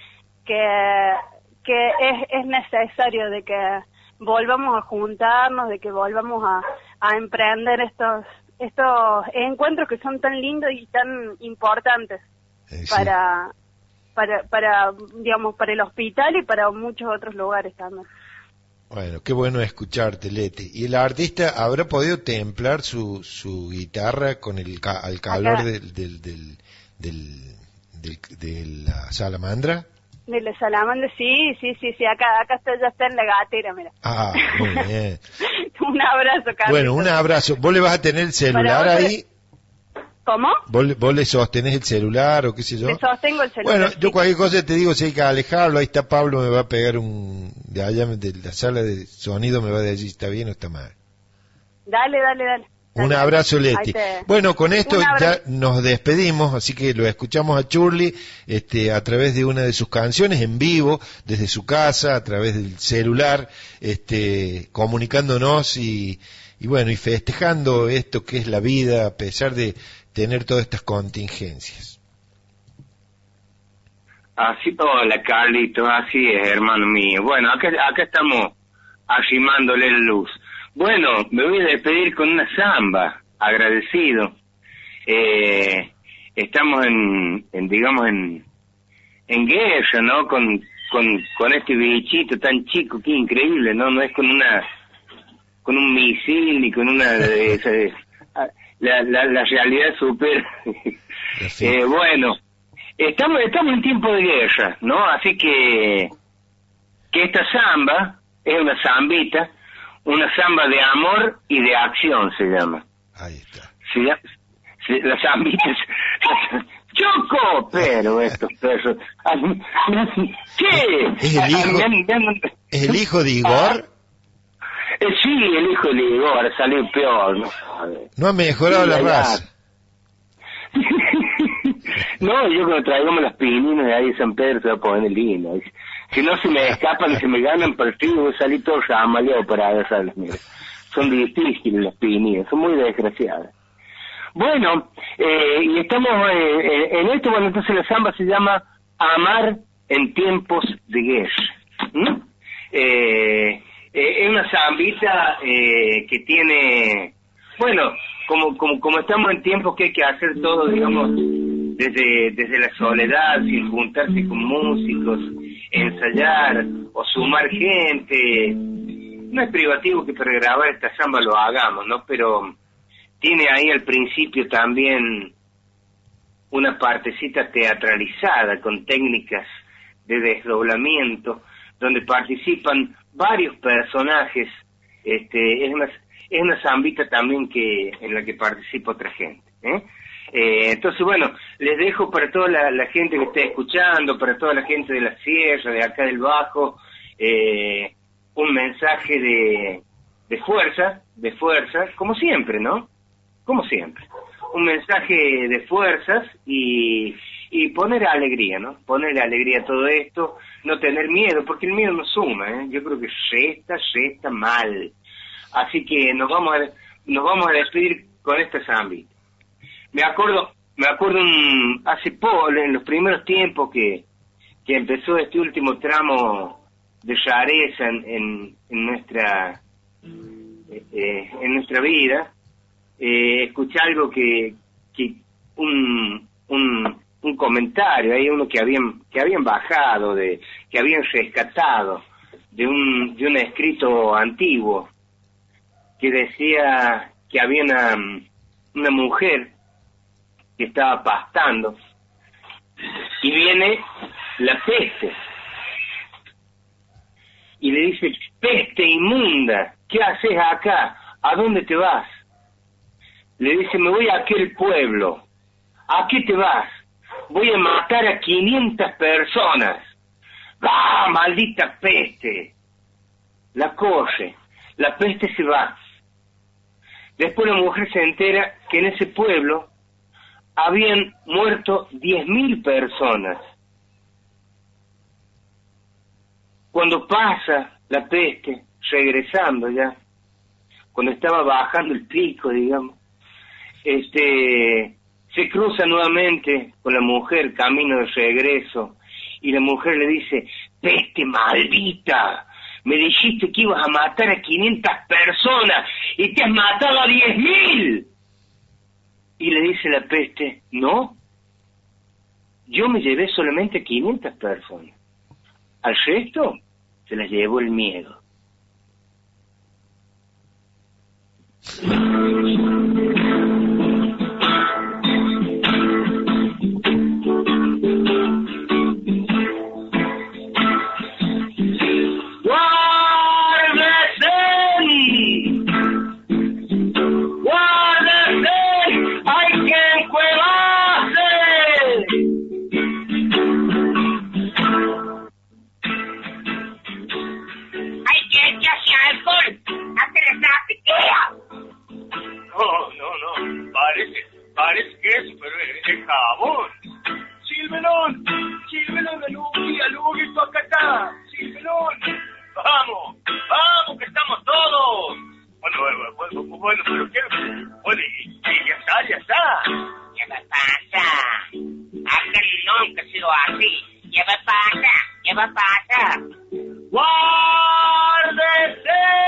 es necesario de que volvamos a juntarnos, de que volvamos a emprender estos encuentros que son tan lindos y tan importantes Sí. para digamos, para el hospital y para muchos otros lugares también. Bueno, qué bueno escucharte, Leti. ¿Y el artista habrá podido templar su guitarra con al calor de la salamandra? De la salamandra, sí, acá ya está en la gatera, mira. Ah, muy bien. Un abrazo, Carlos. Bueno, un abrazo. ¿Vos le vas a tener el celular ahí? ¿Cómo? ¿Vos le sostenés el celular o qué sé yo? Le sostengo el celular. Bueno, yo cualquier cosa te digo, si hay que alejarlo, ahí está Pablo, me va a pegar de allá de la sala de sonido, me va a decir si está bien o está mal. Dale. Un abrazo, Leti. Bueno, con esto ya nos despedimos, así que lo escuchamos a Churli a través de una de sus canciones en vivo, desde su casa, a través del celular, comunicándonos y bueno, y festejando esto que es la vida a pesar de tener todas estas contingencias. Así, hola Carlito, así es, hermano mío. Bueno, acá estamos arrimándole la luz. Bueno, me voy a despedir con una samba, agradecido. Estamos en guerra, ¿no? Con este bichito tan chico, que increíble, ¿no? No es con un misil ni con una la realidad supera. Bueno, estamos en tiempo de guerra, ¿no? Así que esta samba es una zambita, una samba de amor y de acción se llama. Ahí está. La zambita ¡Choco! Pero estos perros... ¿Qué? ¿Es el hijo de Igor? Sí, el hijo de Igor salió peor, ¿no? No ha mejorado la raza. No, yo cuando traigamos las pininas de ahí de San Pedro se va a poner lindo. Si no se me escapan, se me ganan partido, voy a salir todo ramaleado para agarrarlas, mira. Son difíciles las pininas, son muy desgraciadas. Bueno, y estamos en esto, bueno, entonces la samba se llama Amar en tiempos de guerra. Es una zambita que tiene, bueno, como estamos en tiempos que hay que hacer todo, digamos, desde la soledad, sin juntarse con músicos, ensayar o sumar gente. No es privativo que para grabar esta samba lo hagamos, ¿no? Pero tiene ahí al principio también una partecita teatralizada con técnicas de desdoblamiento, donde participan varios personajes. Es una zambita también en la que participa otra gente, entonces, bueno, les dejo para toda la gente que esté escuchando, para toda la gente de la Sierra, de acá del Bajo, un mensaje de fuerza, como siempre, ¿no? Como siempre. Un mensaje de fuerzas y poner alegría, ¿no? Poner alegría a todo esto, no tener miedo, porque el miedo no suma, Yo creo que resta mal. Así que nos vamos a despedir con esta zambita. Me acuerdo hace poco, en los primeros tiempos que empezó este último tramo de rareza en nuestra vida, escuché algo que un comentario, hay uno que habían bajado, que habían rescatado de un escrito antiguo que decía que había una mujer que estaba pastando y viene la peste y le dice: peste inmunda, ¿qué haces acá? ¿A dónde te vas? Le dice: me voy a aquel pueblo. ¿A qué te vas? Voy a matar a 500 personas. ¡Ah, maldita peste! La corre, la peste se va. Después la mujer se entera que en ese pueblo habían muerto 10.000 personas. Cuando pasa la peste, regresando ya, cuando estaba bajando el pico, digamos, se cruza nuevamente con la mujer camino de regreso, y la mujer le dice: peste maldita, me dijiste que ibas a matar a 500 personas y te has matado a 10.000. Y le dice la peste: no, yo me llevé solamente 500 personas, al resto se las llevó el miedo. Parece que es, pero es jabón. Silvelón de Lugui, tú acá está. Silvelón, vamos, que estamos todos. Bueno, pero ¿qué? Bueno, y ya está. ¿Qué me pasa? Acá nunca ha sido así. ¿Qué me pasa? ¡Guárdese!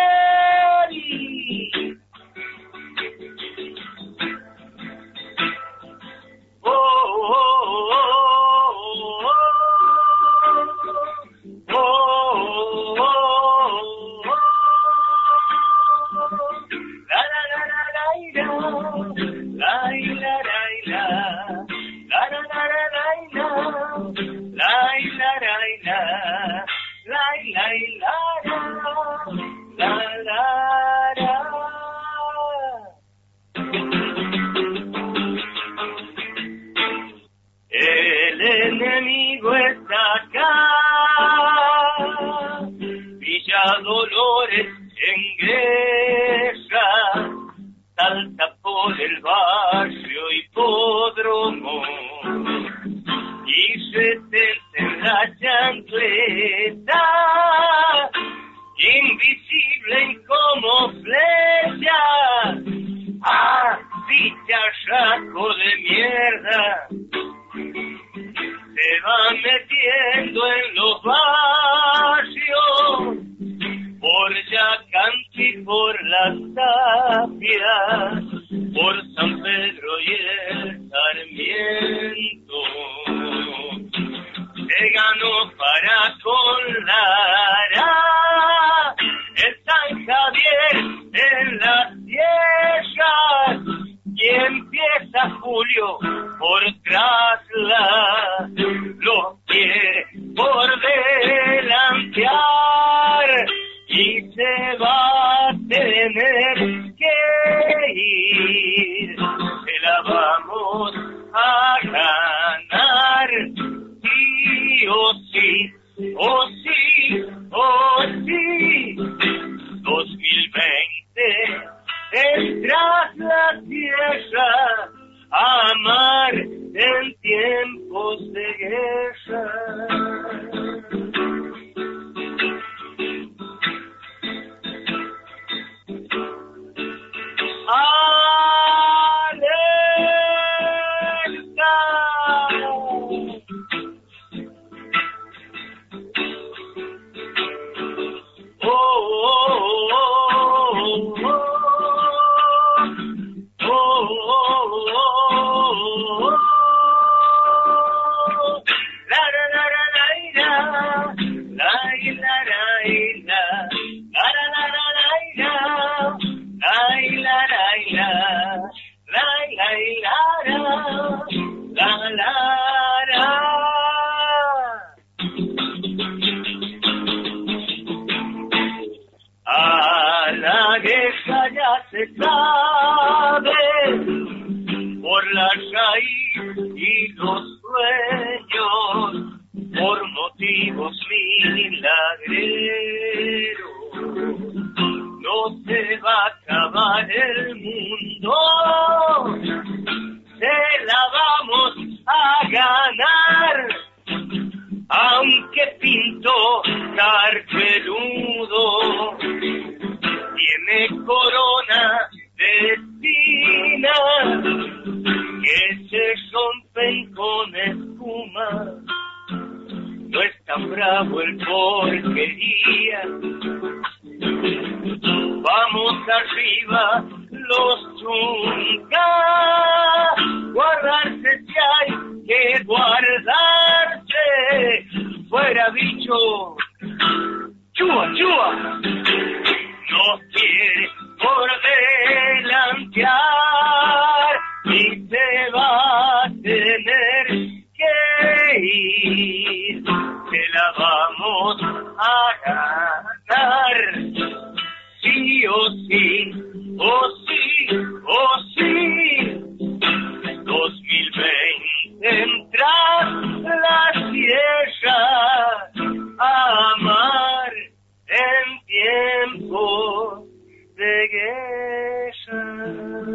El enemigo está acá, Villa Dolores en guerra, salta por el barrio Hipódromo y se tenta en la chancleta, invisible y como flecha. ¡Ah, bicharraco de mierda! Se van metiendo en los barrios, por Yacanti, por Las Tapias, por San Pedro y el Sarmiento. Se ganó para con Lara, el San Javier en las tierras, y empieza Julio por Trasla, los quiere por delantear. se va a tener que ir, se la vamos a ganar, sí o sí, o sí, o sí. 2020 es tras la tierra, amar en tiempos de guerra. A la guerra ya se sabe por la raíz y los sueños, por motivos milagreros. No se va a acabar el mundo, se la vamos a ganar, aunque Pinto carpeludo tiene corona de espinas que se rompen con espuma. No es tan bravo el porquería. Vamos arriba los chungas, guardarse si hay que guardarse. Fuera bicho, chúa, chúa. Nos quiere por delantear y se va a tener que ir. Se la vamos a ganar, sí o sí, o sí, o sí. 2020 entrar la tierra, amar en tiempo de guerra.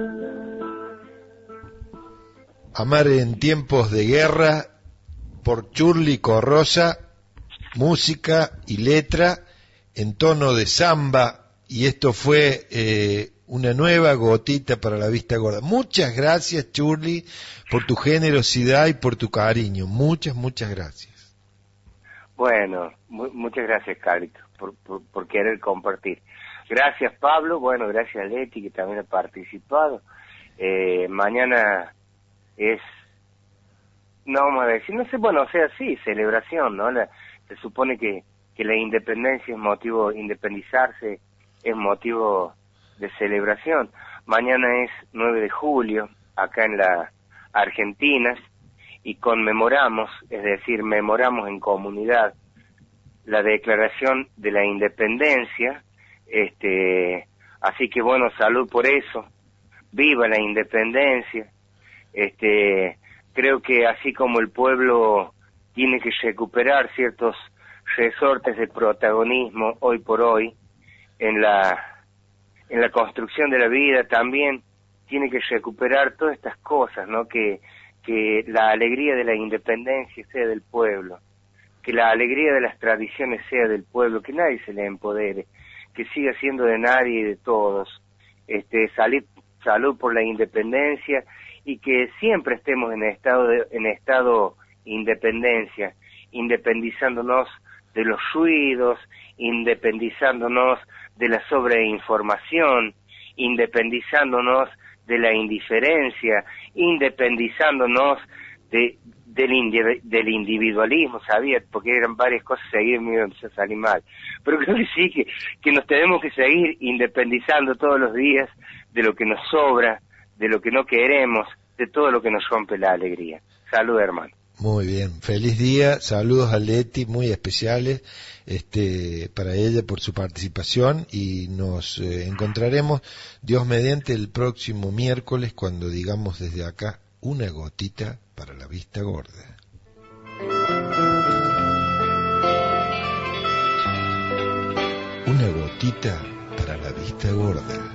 Amar en tiempos de guerra, por Churli Corrosa, música y letra en tono de samba, y esto fue una nueva gotita para la vista gorda. Muchas gracias, Churli, por tu generosidad y por tu cariño. Muchas, muchas gracias. Bueno, muchas gracias, Carlito, por querer compartir. Gracias, Pablo. Bueno, gracias a Leti, que también ha participado. Mañana es, no vamos a decir, no sé, bueno, o sea, sí, celebración, ¿no? Se supone que la independencia es motivo, independizarse es motivo de celebración. Mañana es 9 de julio, acá en la Argentina, y conmemoramos, es decir, memoramos en comunidad la declaración de la independencia, así que bueno, salud por eso, viva la independencia. Creo que así como el pueblo tiene que recuperar ciertos resortes de protagonismo hoy por hoy en la construcción de la vida, también tiene que recuperar todas estas cosas, ¿no? Que la alegría de la independencia sea del pueblo, que la alegría de las tradiciones sea del pueblo, que nadie se le empodere, que siga siendo de nadie y de todos. Salud por la independencia, y que siempre estemos en estado independencia, independizándonos de los ruidos, independizándonos de la sobreinformación, independizándonos de la indiferencia, independizándonos del individualismo, ¿sabía? Porque eran varias cosas seguidas y me empezó a salir mal. Pero creo que sí, que nos tenemos que seguir independizando todos los días de lo que nos sobra, de lo que no queremos, de todo lo que nos rompe la alegría. Salud, hermano. Muy bien, feliz día, saludos a Leti muy especiales para ella por su participación y nos encontraremos, Dios mediante, el próximo miércoles cuando digamos desde acá una gotita para la vista gorda. Una gotita para la vista gorda.